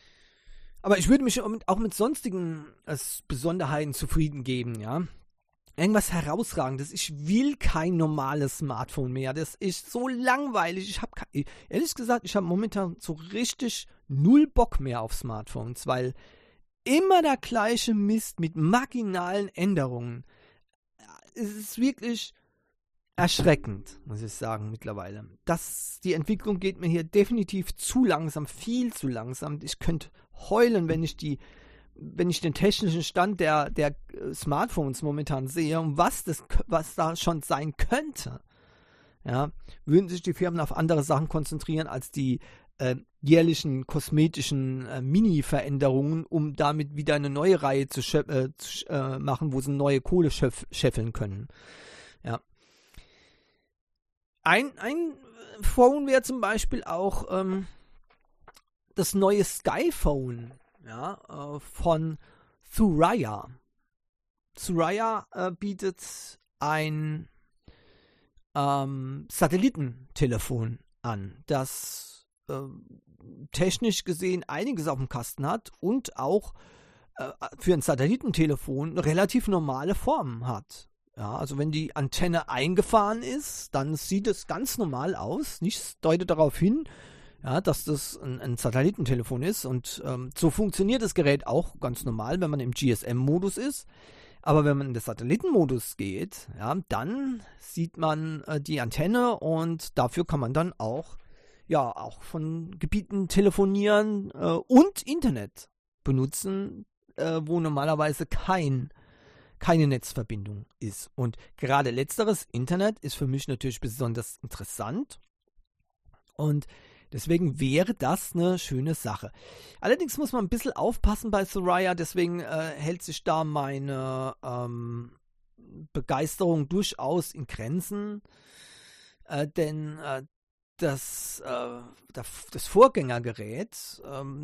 [SPEAKER 1] Aber ich würde mich auch mit sonstigen Besonderheiten zufrieden geben, ja. Irgendwas Herausragendes. Ich will kein normales Smartphone mehr. Das ist so langweilig. Ehrlich gesagt, ich habe momentan so richtig null Bock mehr auf Smartphones, weil immer der gleiche Mist mit marginalen Änderungen. Es ist wirklich erschreckend, muss ich sagen, mittlerweile. Die Entwicklung geht mir hier definitiv zu langsam, viel zu langsam. Ich könnte heulen, wenn ich den technischen Stand der Smartphones momentan sehe und was da schon sein könnte. Ja, würden sich die Firmen auf andere Sachen konzentrieren als die jährlichen kosmetischen Mini-Veränderungen, um damit wieder eine neue Reihe zu machen, wo sie neue Kohle scheffeln können. Ja. Ein Phone wäre zum Beispiel auch das neue Skyphone, ja, von Thuraya. Thuraya bietet ein Satellitentelefon an, das technisch gesehen einiges auf dem Kasten hat und auch für ein Satellitentelefon relativ normale Formen hat. Ja, also wenn die Antenne eingefahren ist, dann sieht es ganz normal aus. Nichts deutet darauf hin, ja, dass das ein Satellitentelefon ist. Und so funktioniert das Gerät auch ganz normal, wenn man im GSM-Modus ist. Aber wenn man in den Satellitenmodus geht, ja, dann sieht man die Antenne und dafür kann man dann auch von Gebieten telefonieren und Internet benutzen, wo normalerweise keine Netzverbindung ist. Und gerade letzteres, Internet, ist für mich natürlich besonders interessant. Und deswegen wäre das eine schöne Sache. Allerdings muss man ein bisschen aufpassen bei Thuraya, deswegen hält sich da meine Begeisterung durchaus in Grenzen. Denn das Vorgängergerät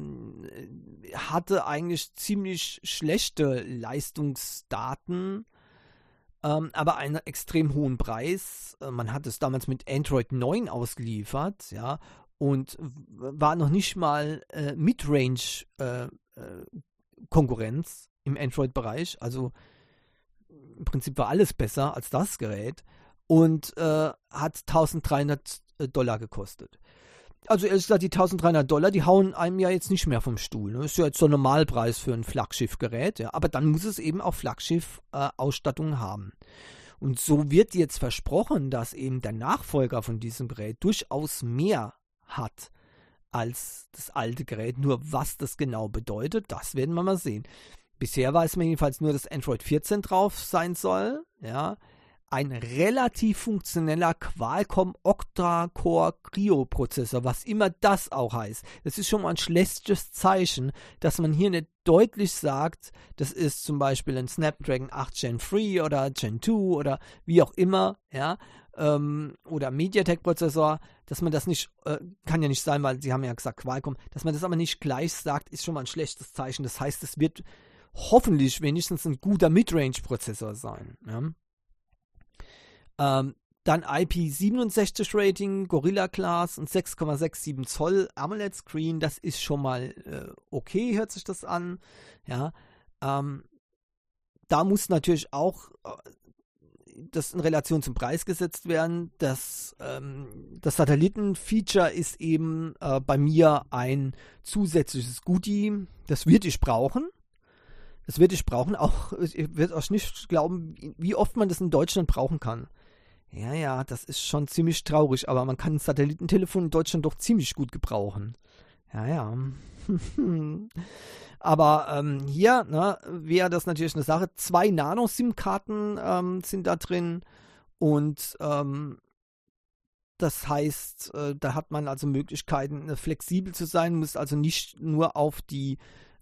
[SPEAKER 1] hatte eigentlich ziemlich schlechte Leistungsdaten, aber einen extrem hohen Preis. Man hat es damals mit Android 9 ausgeliefert, ja, und war noch nicht mal Midrange-Konkurrenz im Android-Bereich. Also im Prinzip war alles besser als das Gerät und hat $1.300 gekostet. Also ehrlich gesagt, die $1.300, die hauen einem ja jetzt nicht mehr vom Stuhl. Ne? Das ist ja jetzt so ein Normalpreis für ein Flaggschiffgerät, ja? Aber dann muss es eben auch Flaggschiff-Ausstattung haben. Und so wird jetzt versprochen, dass eben der Nachfolger von diesem Gerät durchaus mehr hat als das alte Gerät. Nur was das genau bedeutet, das werden wir mal sehen. Bisher weiß man jedenfalls nur, dass Android 14 drauf sein soll, ja. Ein relativ funktioneller Qualcomm Octa-Core Creo-Prozessor, was immer das auch heißt. Das ist schon mal ein schlechtes Zeichen, dass man hier nicht deutlich sagt, das ist zum Beispiel ein Snapdragon 8 Gen 3 oder Gen 2 oder wie auch immer, ja, oder MediaTek-Prozessor, dass man das nicht, kann ja nicht sein, weil sie haben ja gesagt Qualcomm, dass man das aber nicht gleich sagt, ist schon mal ein schlechtes Zeichen. Das heißt, es wird hoffentlich wenigstens ein guter Midrange-Prozessor sein, ja. Dann IP67 Rating, Gorilla Glass und 6,67 Zoll AMOLED Screen, das ist schon mal okay, hört sich das an. Ja, da muss natürlich auch das in Relation zum Preis gesetzt werden. Das Satelliten-Feature ist eben bei mir ein zusätzliches Goodie. Das werde ich brauchen. Ich werde euch nicht glauben, wie oft man das in Deutschland brauchen kann. Ja, das ist schon ziemlich traurig, aber man kann ein Satellitentelefon in Deutschland doch ziemlich gut gebrauchen. Ja. Aber hier wäre das natürlich eine Sache. 2 Nano-SIM-Karten sind da drin und das heißt, da hat man also Möglichkeiten, flexibel zu sein, muss also nicht nur auf die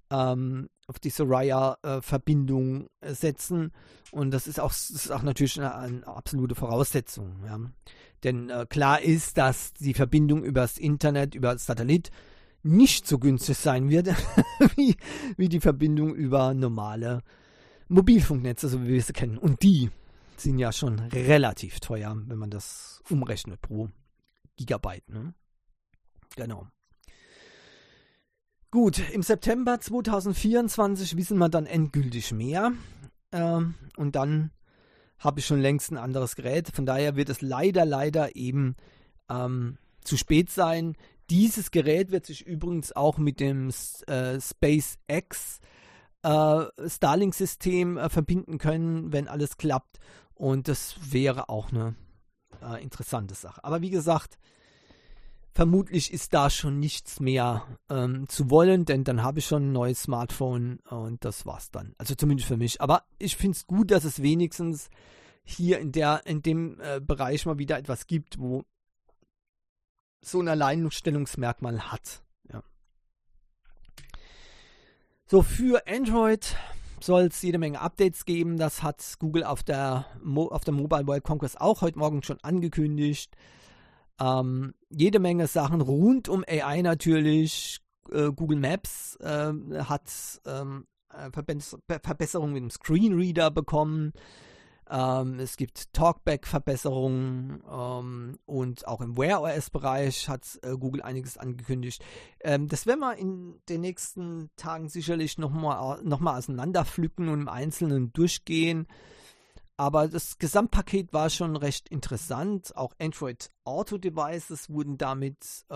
[SPEAKER 1] Thuraya-Verbindung setzen. Und das ist auch natürlich eine absolute Voraussetzung. Ja. Denn klar ist, dass die Verbindung übers Internet, über Satellit nicht so günstig sein wird, wie die Verbindung über normale Mobilfunknetze, so wie wir sie kennen. Und die sind ja schon relativ teuer, wenn man das umrechnet pro Gigabyte. Ne? Genau. Gut, im September 2024 wissen wir dann endgültig mehr. Und dann habe ich schon längst ein anderes Gerät. Von daher wird es leider eben zu spät sein. Dieses Gerät wird sich übrigens auch mit dem SpaceX Starlink-System verbinden können, wenn alles klappt. Und das wäre auch eine interessante Sache. Aber wie gesagt, vermutlich ist da schon nichts mehr zu wollen, denn dann habe ich schon ein neues Smartphone und das war's dann. Also zumindest für mich. Aber ich finde es gut, dass es wenigstens hier in dem Bereich mal wieder etwas gibt, wo so ein Alleinstellungsmerkmal hat. Ja. So, für Android soll es jede Menge Updates geben. Das hat Google auf der Mobile World Congress auch heute Morgen schon angekündigt. Jede Menge Sachen rund um AI natürlich. Google Maps hat Verbesserungen mit dem Screenreader bekommen. Es gibt Talkback-Verbesserungen und auch im Wear OS-Bereich hat Google einiges angekündigt. Das werden wir in den nächsten Tagen sicherlich nochmal auseinanderpflücken und im Einzelnen durchgehen. Aber das Gesamtpaket war schon recht interessant. Auch Android Auto Devices wurden damit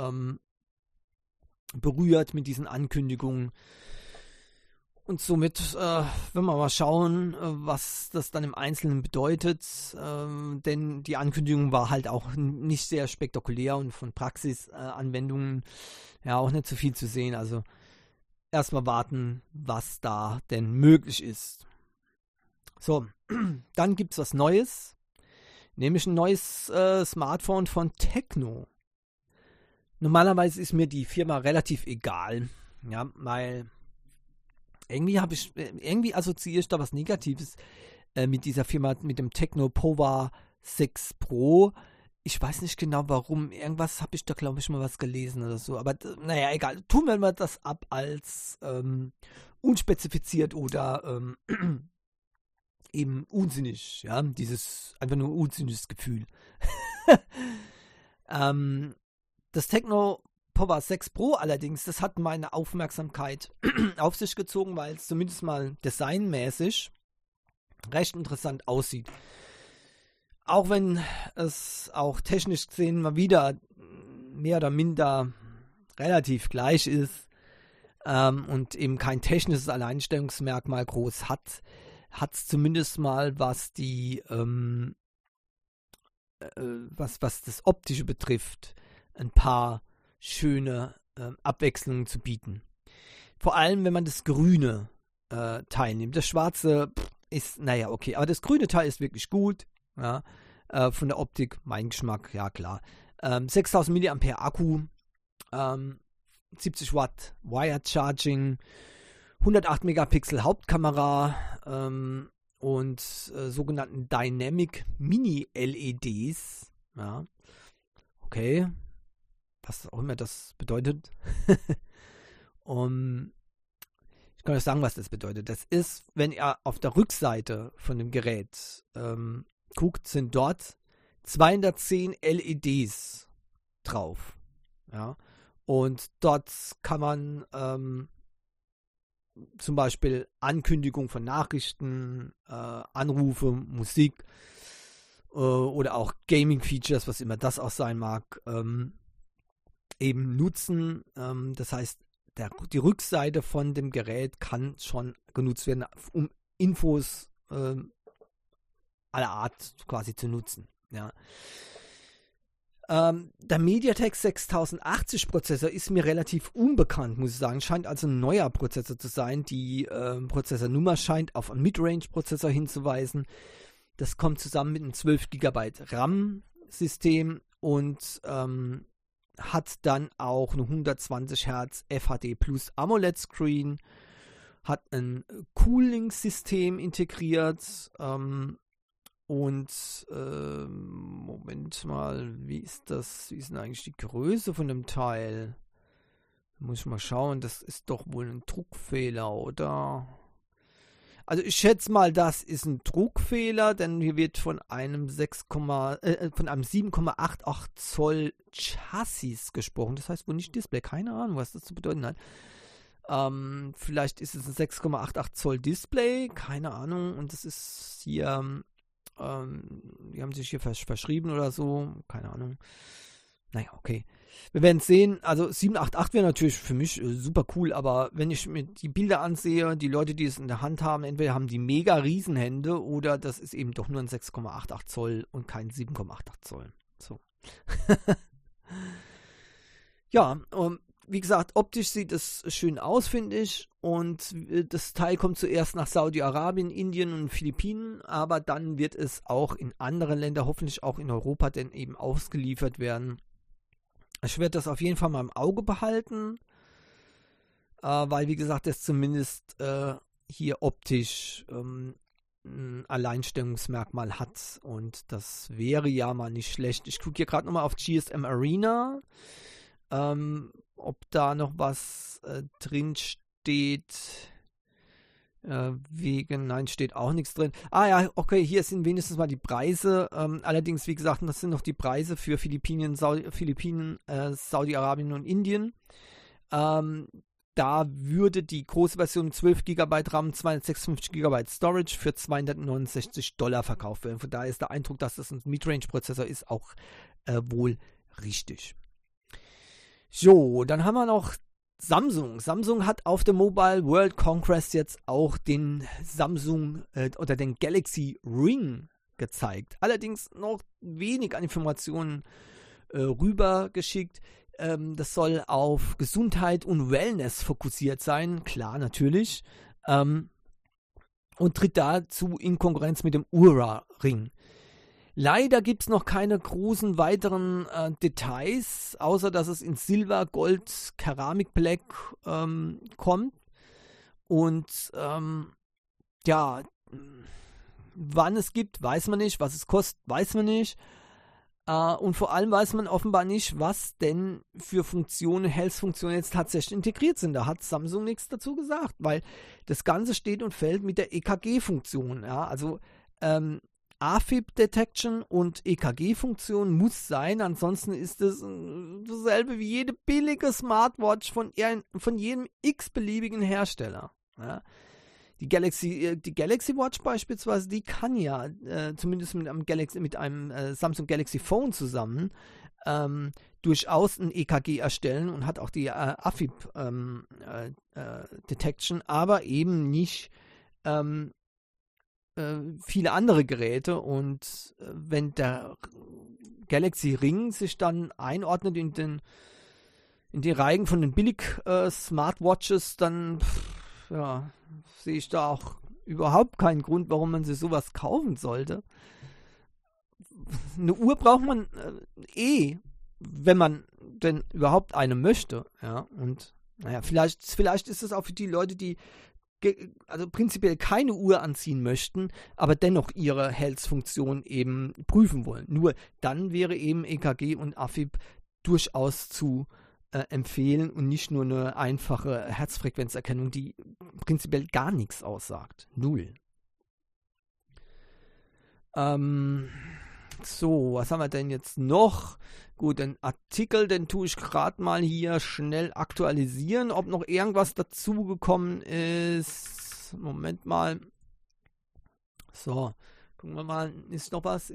[SPEAKER 1] berührt mit diesen Ankündigungen. Und somit werden wir mal schauen, was das dann im Einzelnen bedeutet. Denn die Ankündigung war halt auch nicht sehr spektakulär und von Praxisanwendungen ja auch nicht so viel zu sehen. Also erstmal warten, was da denn möglich ist. So, dann gibt es was Neues, nämlich ein neues Smartphone von Tecno. Normalerweise ist mir die Firma relativ egal, ja, weil irgendwie assoziiere ich da was Negatives mit dieser Firma, mit dem Tecno Pova 6 Pro. Ich weiß nicht genau warum. Irgendwas habe ich da, glaube ich, mal was gelesen oder so. Aber naja, egal. Tun wir mal das ab als unspezifiziert oder eben unsinnig. Ja, dieses einfach nur unsinniges Gefühl. Das Tecno Pova 6 Pro allerdings, das hat meine Aufmerksamkeit auf sich gezogen, weil es zumindest mal designmäßig recht interessant aussieht. Auch wenn es auch technisch gesehen mal wieder mehr oder minder relativ gleich ist und eben kein technisches Alleinstellungsmerkmal groß hat es zumindest mal, was die was das Optische betrifft, ein paar schöne Abwechslungen zu bieten. Vor allem, wenn man das grüne Teil nimmt. Das schwarze ist, naja, okay, aber das grüne Teil ist wirklich gut. Ja, von der Optik, mein Geschmack, ja klar. 6000 mAh Akku, 70 Watt Wired Charging, 108 Megapixel Hauptkamera und sogenannten Dynamic Mini LEDs. Ja, okay. Was auch immer das bedeutet. Ich kann euch sagen, was das bedeutet. Das ist, wenn ihr auf der Rückseite von dem Gerät guckt, sind dort 210 LEDs drauf. Ja? Und dort kann man zum Beispiel Ankündigung von Nachrichten, Anrufe, Musik oder auch Gaming-Features, was immer das auch sein mag, eben nutzen. Das heißt, die Rückseite von dem Gerät kann schon genutzt werden, um Infos aller Art quasi zu nutzen. Ja. Der MediaTek 6080 Prozessor ist mir relativ unbekannt, muss ich sagen. Scheint also ein neuer Prozessor zu sein. Die Prozessornummer scheint auf einen Midrange-Prozessor hinzuweisen. Das kommt zusammen mit einem 12 GB RAM-System und hat dann auch eine 120 Hertz FHD Plus AMOLED Screen, hat ein Cooling-System integriert und Moment mal, wie ist denn eigentlich die Größe von dem Teil? Muss ich mal schauen, das ist doch wohl ein Druckfehler, oder? Also ich schätze mal, das ist ein Druckfehler, denn hier wird von einem 7,88 Zoll Chassis gesprochen. Das heißt wohl nicht Display, keine Ahnung, was das zu bedeuten hat. Vielleicht ist es ein 6,88 Zoll Display, keine Ahnung. Und das ist hier, die haben sich hier verschrieben oder so, keine Ahnung. Naja, okay. Wir werden es sehen. Also 788 wäre natürlich für mich super cool, aber wenn ich mir die Bilder ansehe, die Leute, die es in der Hand haben, entweder haben die mega Riesenhände oder das ist eben doch nur ein 6,88 Zoll und kein 7,88 Zoll. So. Ja, wie gesagt, optisch sieht es schön aus, finde ich. Und das Teil kommt zuerst nach Saudi-Arabien, Indien und Philippinen, aber dann wird es auch in andere Länder, hoffentlich auch in Europa, denn eben ausgeliefert werden. Ich werde das auf jeden Fall mal im Auge behalten, weil, wie gesagt, das zumindest hier optisch ein Alleinstellungsmerkmal hat. Und das wäre ja mal nicht schlecht. Ich gucke hier gerade nochmal auf GSM Arena, ob da noch was drin steht. Nein, steht auch nichts drin. Ah ja, okay, hier sind wenigstens mal die Preise. Allerdings, wie gesagt, das sind noch die Preise für Philippinen, Saudi-Arabien und Indien. Da würde die große Version 12 GB RAM, 256 GB Storage für $269 verkauft werden. Von daher ist der Eindruck, dass das ein Midrange-Prozessor ist, auch wohl richtig. So, dann haben wir noch Samsung. Samsung hat auf der Mobile World Congress jetzt auch den Samsung oder den Galaxy Ring gezeigt. Allerdings noch wenig an Informationen rübergeschickt. Das soll auf Gesundheit und Wellness fokussiert sein, klar, natürlich. Und tritt dazu in Konkurrenz mit dem Oura Ring. Leider gibt es noch keine großen weiteren Details, außer dass es in Silber, Gold, Keramik Black kommt. Und ja, wann es gibt, weiß man nicht. Was es kostet, weiß man nicht. Und vor allem weiß man offenbar nicht, was denn für Funktionen, Health-Funktionen jetzt tatsächlich integriert sind. Da hat Samsung nichts dazu gesagt, weil das Ganze steht und fällt mit der EKG-Funktion. Ja? Also AFib-Detection und EKG-Funktion muss sein, ansonsten ist es dasselbe wie jede billige Smartwatch von jedem x-beliebigen Hersteller. Ja? Die Galaxy Watch beispielsweise, die kann ja zumindest mit einem Samsung Galaxy Phone zusammen durchaus ein EKG erstellen und hat auch die AFib-Detection, aber eben nicht viele andere Geräte. Und wenn der Galaxy Ring sich dann einordnet in die Reigen von den Billig-Smartwatches, dann ja, sehe ich da auch überhaupt keinen Grund, warum man sich sowas kaufen sollte. Eine Uhr braucht man wenn man denn überhaupt eine möchte. Ja, und naja, vielleicht ist es auch für die Leute, die also prinzipiell keine Uhr anziehen möchten, aber dennoch ihre Health-Funktion eben prüfen wollen. Nur dann wäre eben EKG und AFib durchaus zu empfehlen und nicht nur eine einfache Herzfrequenzerkennung, die prinzipiell gar nichts aussagt. Null. So, was haben wir denn jetzt noch? Gut, den Artikel, den tue ich gerade mal hier schnell aktualisieren, ob noch irgendwas dazugekommen ist. Moment mal. So, gucken wir mal. Ist noch was?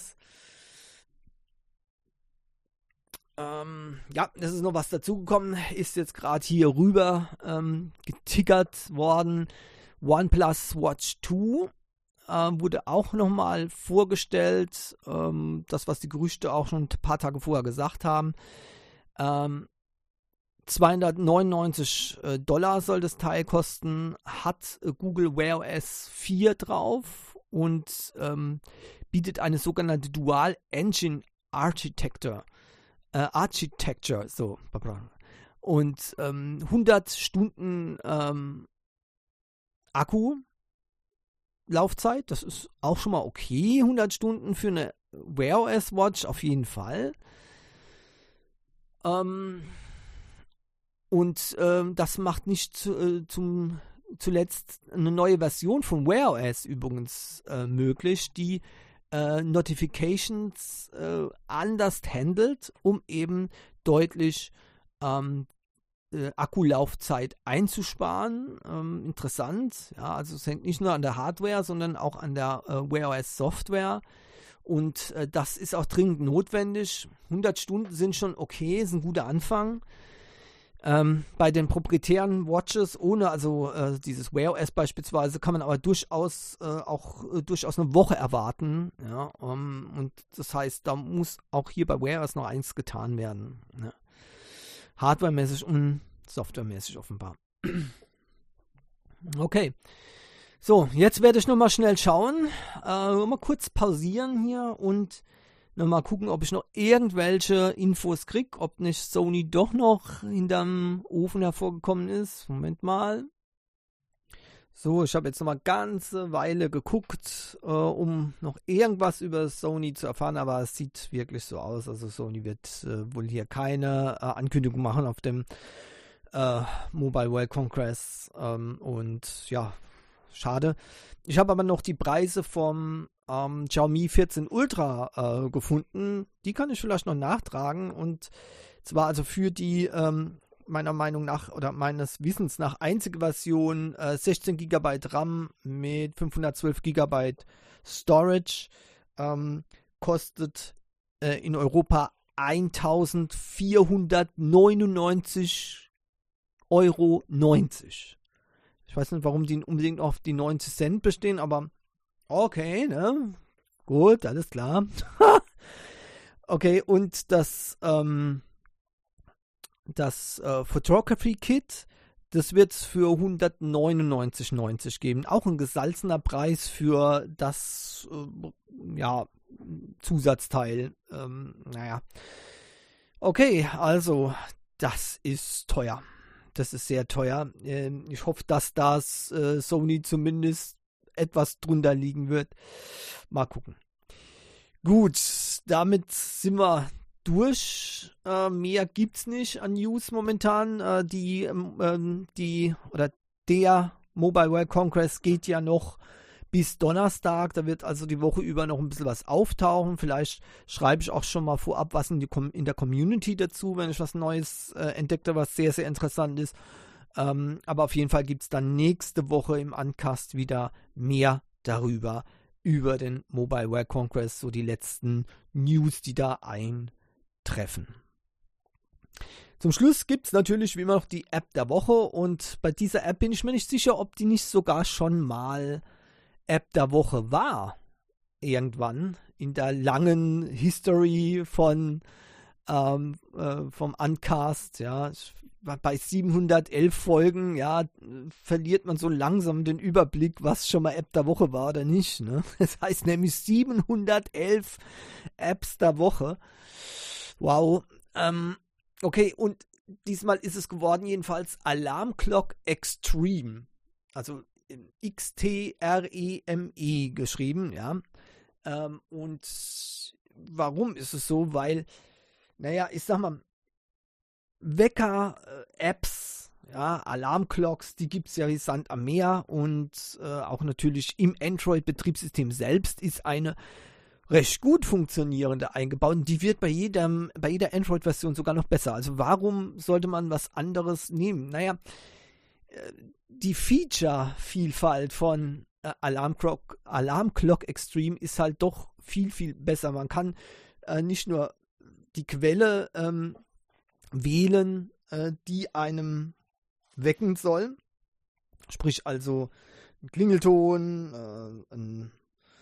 [SPEAKER 1] Ja, es ist noch was dazugekommen. Ist jetzt gerade hier rüber getickert worden. OnePlus Watch 2. Wurde auch nochmal vorgestellt, das, was die Gerüchte auch schon ein paar Tage vorher gesagt haben. $299 soll das Teil kosten, hat Google Wear OS 4 drauf und bietet eine sogenannte Dual Engine Architecture, so. Und 100 Stunden Akku Laufzeit, das ist auch schon mal okay. 100 Stunden für eine Wear OS Watch auf jeden Fall. Das macht nicht zuletzt eine neue Version von Wear OS übrigens möglich, die Notifications anders handelt, um eben deutlich Akkulaufzeit einzusparen. Interessant. Ja, also es hängt nicht nur an der Hardware, sondern auch an der Wear OS Software. Und das ist auch dringend notwendig. 100 Stunden sind schon okay, ist ein guter Anfang. Bei den proprietären Watches ohne, also dieses Wear OS beispielsweise, kann man aber durchaus durchaus eine Woche erwarten. Ja, und das heißt, da muss auch hier bei Wear OS noch eins getan werden. Ja. Hardwaremäßig und softwaremäßig offenbar. Okay. So, jetzt werde ich nochmal schnell schauen. Mal kurz pausieren hier und nochmal gucken, ob ich noch irgendwelche Infos kriege, ob nicht Sony doch noch hinterm Ofen hervorgekommen ist. Moment mal. So, ich habe jetzt nochmal eine ganze Weile geguckt, um noch irgendwas über Sony zu erfahren, aber es sieht wirklich so aus. Also Sony wird wohl hier keine Ankündigung machen auf dem Mobile World Congress. Und ja, schade. Ich habe aber noch die Preise vom Xiaomi 14 Ultra gefunden. Die kann ich vielleicht noch nachtragen. Und zwar also für die meiner Meinung nach oder meines Wissens nach einzige Version 16 GB RAM mit 512 GB Storage kostet in Europa 1.499,90 Euro. Ich weiß nicht, warum die unbedingt auf die 90 Cent bestehen, aber okay, ne? Gut, alles klar. Okay, und das Photography Kit, das wird es für 199,90 geben. Auch ein gesalzener Preis für das Zusatzteil. Naja. Okay, also das ist teuer. Das ist sehr teuer. Ich hoffe, dass das Sony zumindest etwas drunter liegen wird. Mal gucken. Gut, damit sind wir durch. Mehr gibt's nicht an News momentan. Der Mobile World Congress geht ja noch bis Donnerstag. Da wird also die Woche über noch ein bisschen was auftauchen. Vielleicht schreibe ich auch schon mal vorab was in der Community dazu, wenn ich was Neues entdeckt habe, was sehr, sehr interessant ist. Aber auf jeden Fall gibt es dann nächste Woche im Uncast wieder mehr darüber, über den Mobile World Congress, so die letzten News, die da eintreffen. Zum Schluss gibt es natürlich wie immer noch die App der Woche und bei dieser App bin ich mir nicht sicher, ob die nicht sogar schon mal App der Woche war. Irgendwann in der langen History vom Uncast, ja. Bei 711 Folgen, ja, verliert man so langsam den Überblick, was schon mal App der Woche war oder nicht, ne? Das heißt nämlich 711 Apps der Woche. Wow. Okay, und diesmal ist es geworden jedenfalls Alarm Clock Extreme. Also XTREME geschrieben, ja. Und warum ist es so? Weil, naja, ich sag mal, Wecker-Apps, ja, Alarmclocks, die gibt es ja wie Sand am Meer und auch natürlich im Android-Betriebssystem selbst ist eine recht gut funktionierende eingebaut und die wird bei jeder Android-Version sogar noch besser. Also warum sollte man was anderes nehmen? Naja, die Feature-Vielfalt von Alarm Clock Extreme ist halt doch viel, viel besser. Man kann nicht nur die Quelle wählen, die einem wecken soll. Sprich also ein Klingelton, ein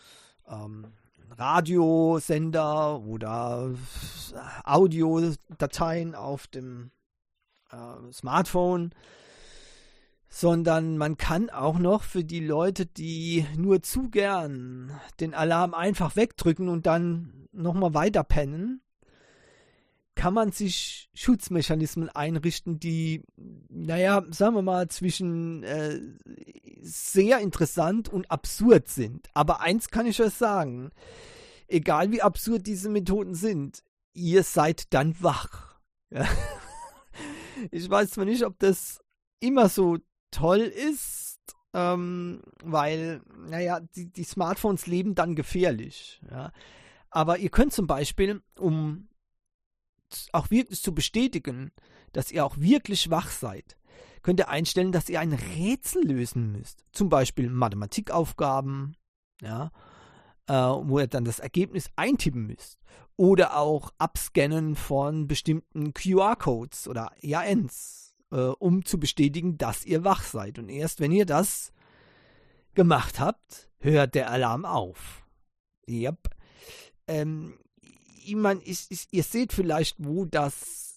[SPEAKER 1] Radiosender oder Audiodateien auf dem Smartphone, sondern man kann auch noch für die Leute, die nur zu gern den Alarm einfach wegdrücken und dann nochmal weiter pennen, kann man sich Schutzmechanismen einrichten, die, naja, sagen wir mal, zwischen sehr interessant und absurd sind. Aber eins kann ich euch sagen, egal wie absurd diese Methoden sind, ihr seid dann wach. Ja. Ich weiß zwar nicht, ob das immer so toll ist, weil, naja, die Smartphones leben dann gefährlich. Ja. Aber ihr könnt zum Beispiel, um auch wirklich zu bestätigen, dass ihr auch wirklich wach seid, könnt ihr einstellen, dass ihr ein Rätsel lösen müsst. Zum Beispiel Mathematikaufgaben, ja, wo ihr dann das Ergebnis eintippen müsst. Oder auch Abscannen von bestimmten QR-Codes oder EANs, um zu bestätigen, dass ihr wach seid. Und erst wenn ihr das gemacht habt, hört der Alarm auf. Yep. Ich meine, ihr seht vielleicht, wo da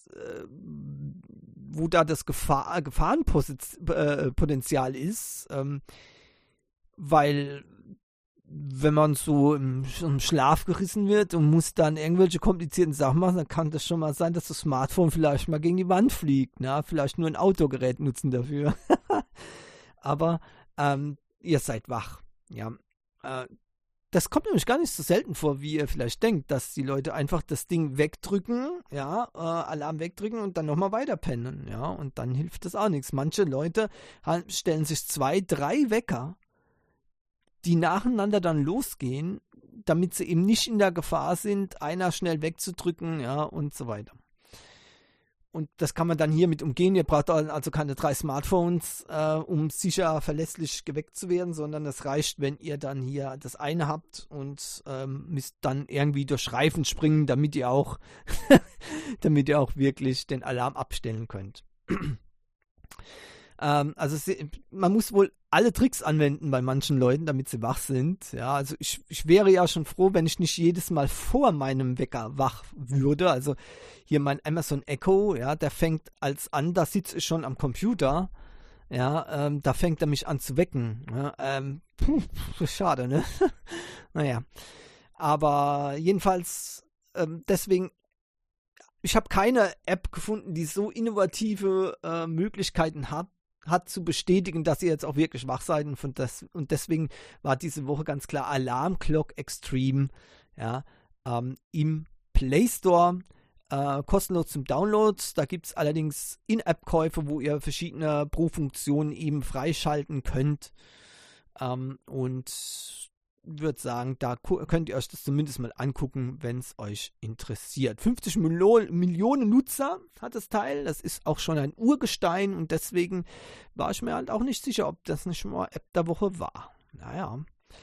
[SPEAKER 1] das Gefahrenpotenzial ist, weil wenn man so im Schlaf gerissen wird und muss dann irgendwelche komplizierten Sachen machen, dann kann das schon mal sein, dass das Smartphone vielleicht mal gegen die Wand fliegt. Na? Vielleicht nur ein Autogerät nutzen dafür. Aber ihr seid wach. Ja. Das kommt nämlich gar nicht so selten vor, wie ihr vielleicht denkt, dass die Leute einfach das Ding wegdrücken, ja, Alarm wegdrücken und dann nochmal weiterpennen, ja, und dann hilft das auch nichts. Manche Leute stellen sich 2, 3 Wecker, die nacheinander dann losgehen, damit sie eben nicht in der Gefahr sind, einer schnell wegzudrücken, ja, und so weiter. Und das kann man dann hiermit umgehen. Ihr braucht also keine 3 Smartphones, um sicher verlässlich geweckt zu werden, sondern es reicht, wenn ihr dann hier das eine habt und müsst dann irgendwie durch Reifen springen, damit ihr auch wirklich den Alarm abstellen könnt. Also man muss wohl alle Tricks anwenden bei manchen Leuten, damit sie wach sind. Ja, also ich wäre ja schon froh, wenn ich nicht jedes Mal vor meinem Wecker wach würde. Also hier mein Amazon Echo, ja, der fängt an, da sitze ich schon am Computer. Ja, da fängt er mich an zu wecken. Ja, schade, ne? Naja, aber jedenfalls deswegen, ich habe keine App gefunden, die so innovative Möglichkeiten hat zu bestätigen, dass ihr jetzt auch wirklich wach seid. Und deswegen war diese Woche ganz klar Alarm Clock Extreme, ja, im Play Store, kostenlos zum Download. Da gibt es allerdings In-App-Käufe, wo ihr verschiedene Pro-Funktionen eben freischalten könnt. Und würde sagen, da könnt ihr euch das zumindest mal angucken, wenn es euch interessiert. 50 Millionen Nutzer hat das Teil. Das ist auch schon ein Urgestein und deswegen war ich mir halt auch nicht sicher, ob das nicht mal App der Woche war. Naja.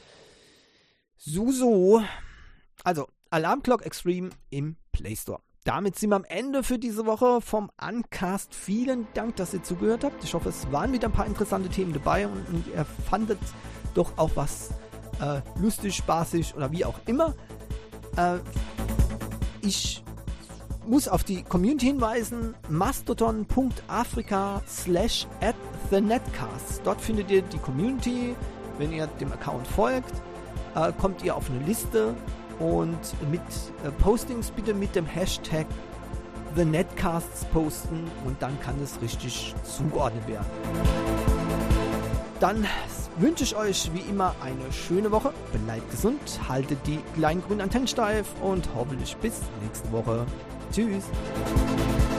[SPEAKER 1] So. Also, Alarm Clock Extreme im Play Store. Damit sind wir am Ende für diese Woche vom Uncast. Vielen Dank, dass ihr zugehört habt. Ich hoffe, es waren wieder ein paar interessante Themen dabei und ihr fandet doch auch was lustig, spaßig oder wie auch immer. Ich muss auf die Community hinweisen, mastodon.africa/@thenetcast. Dort findet ihr die Community. Wenn ihr dem Account folgt, kommt ihr auf eine Liste und mit Postings bitte mit dem Hashtag TheNetcasts posten und dann kann es richtig zugeordnet werden. Dann wünsche ich euch wie immer eine schöne Woche. Bleibt gesund, haltet die kleinen grünen Antennen steif und hoffentlich bis nächste Woche. Tschüss.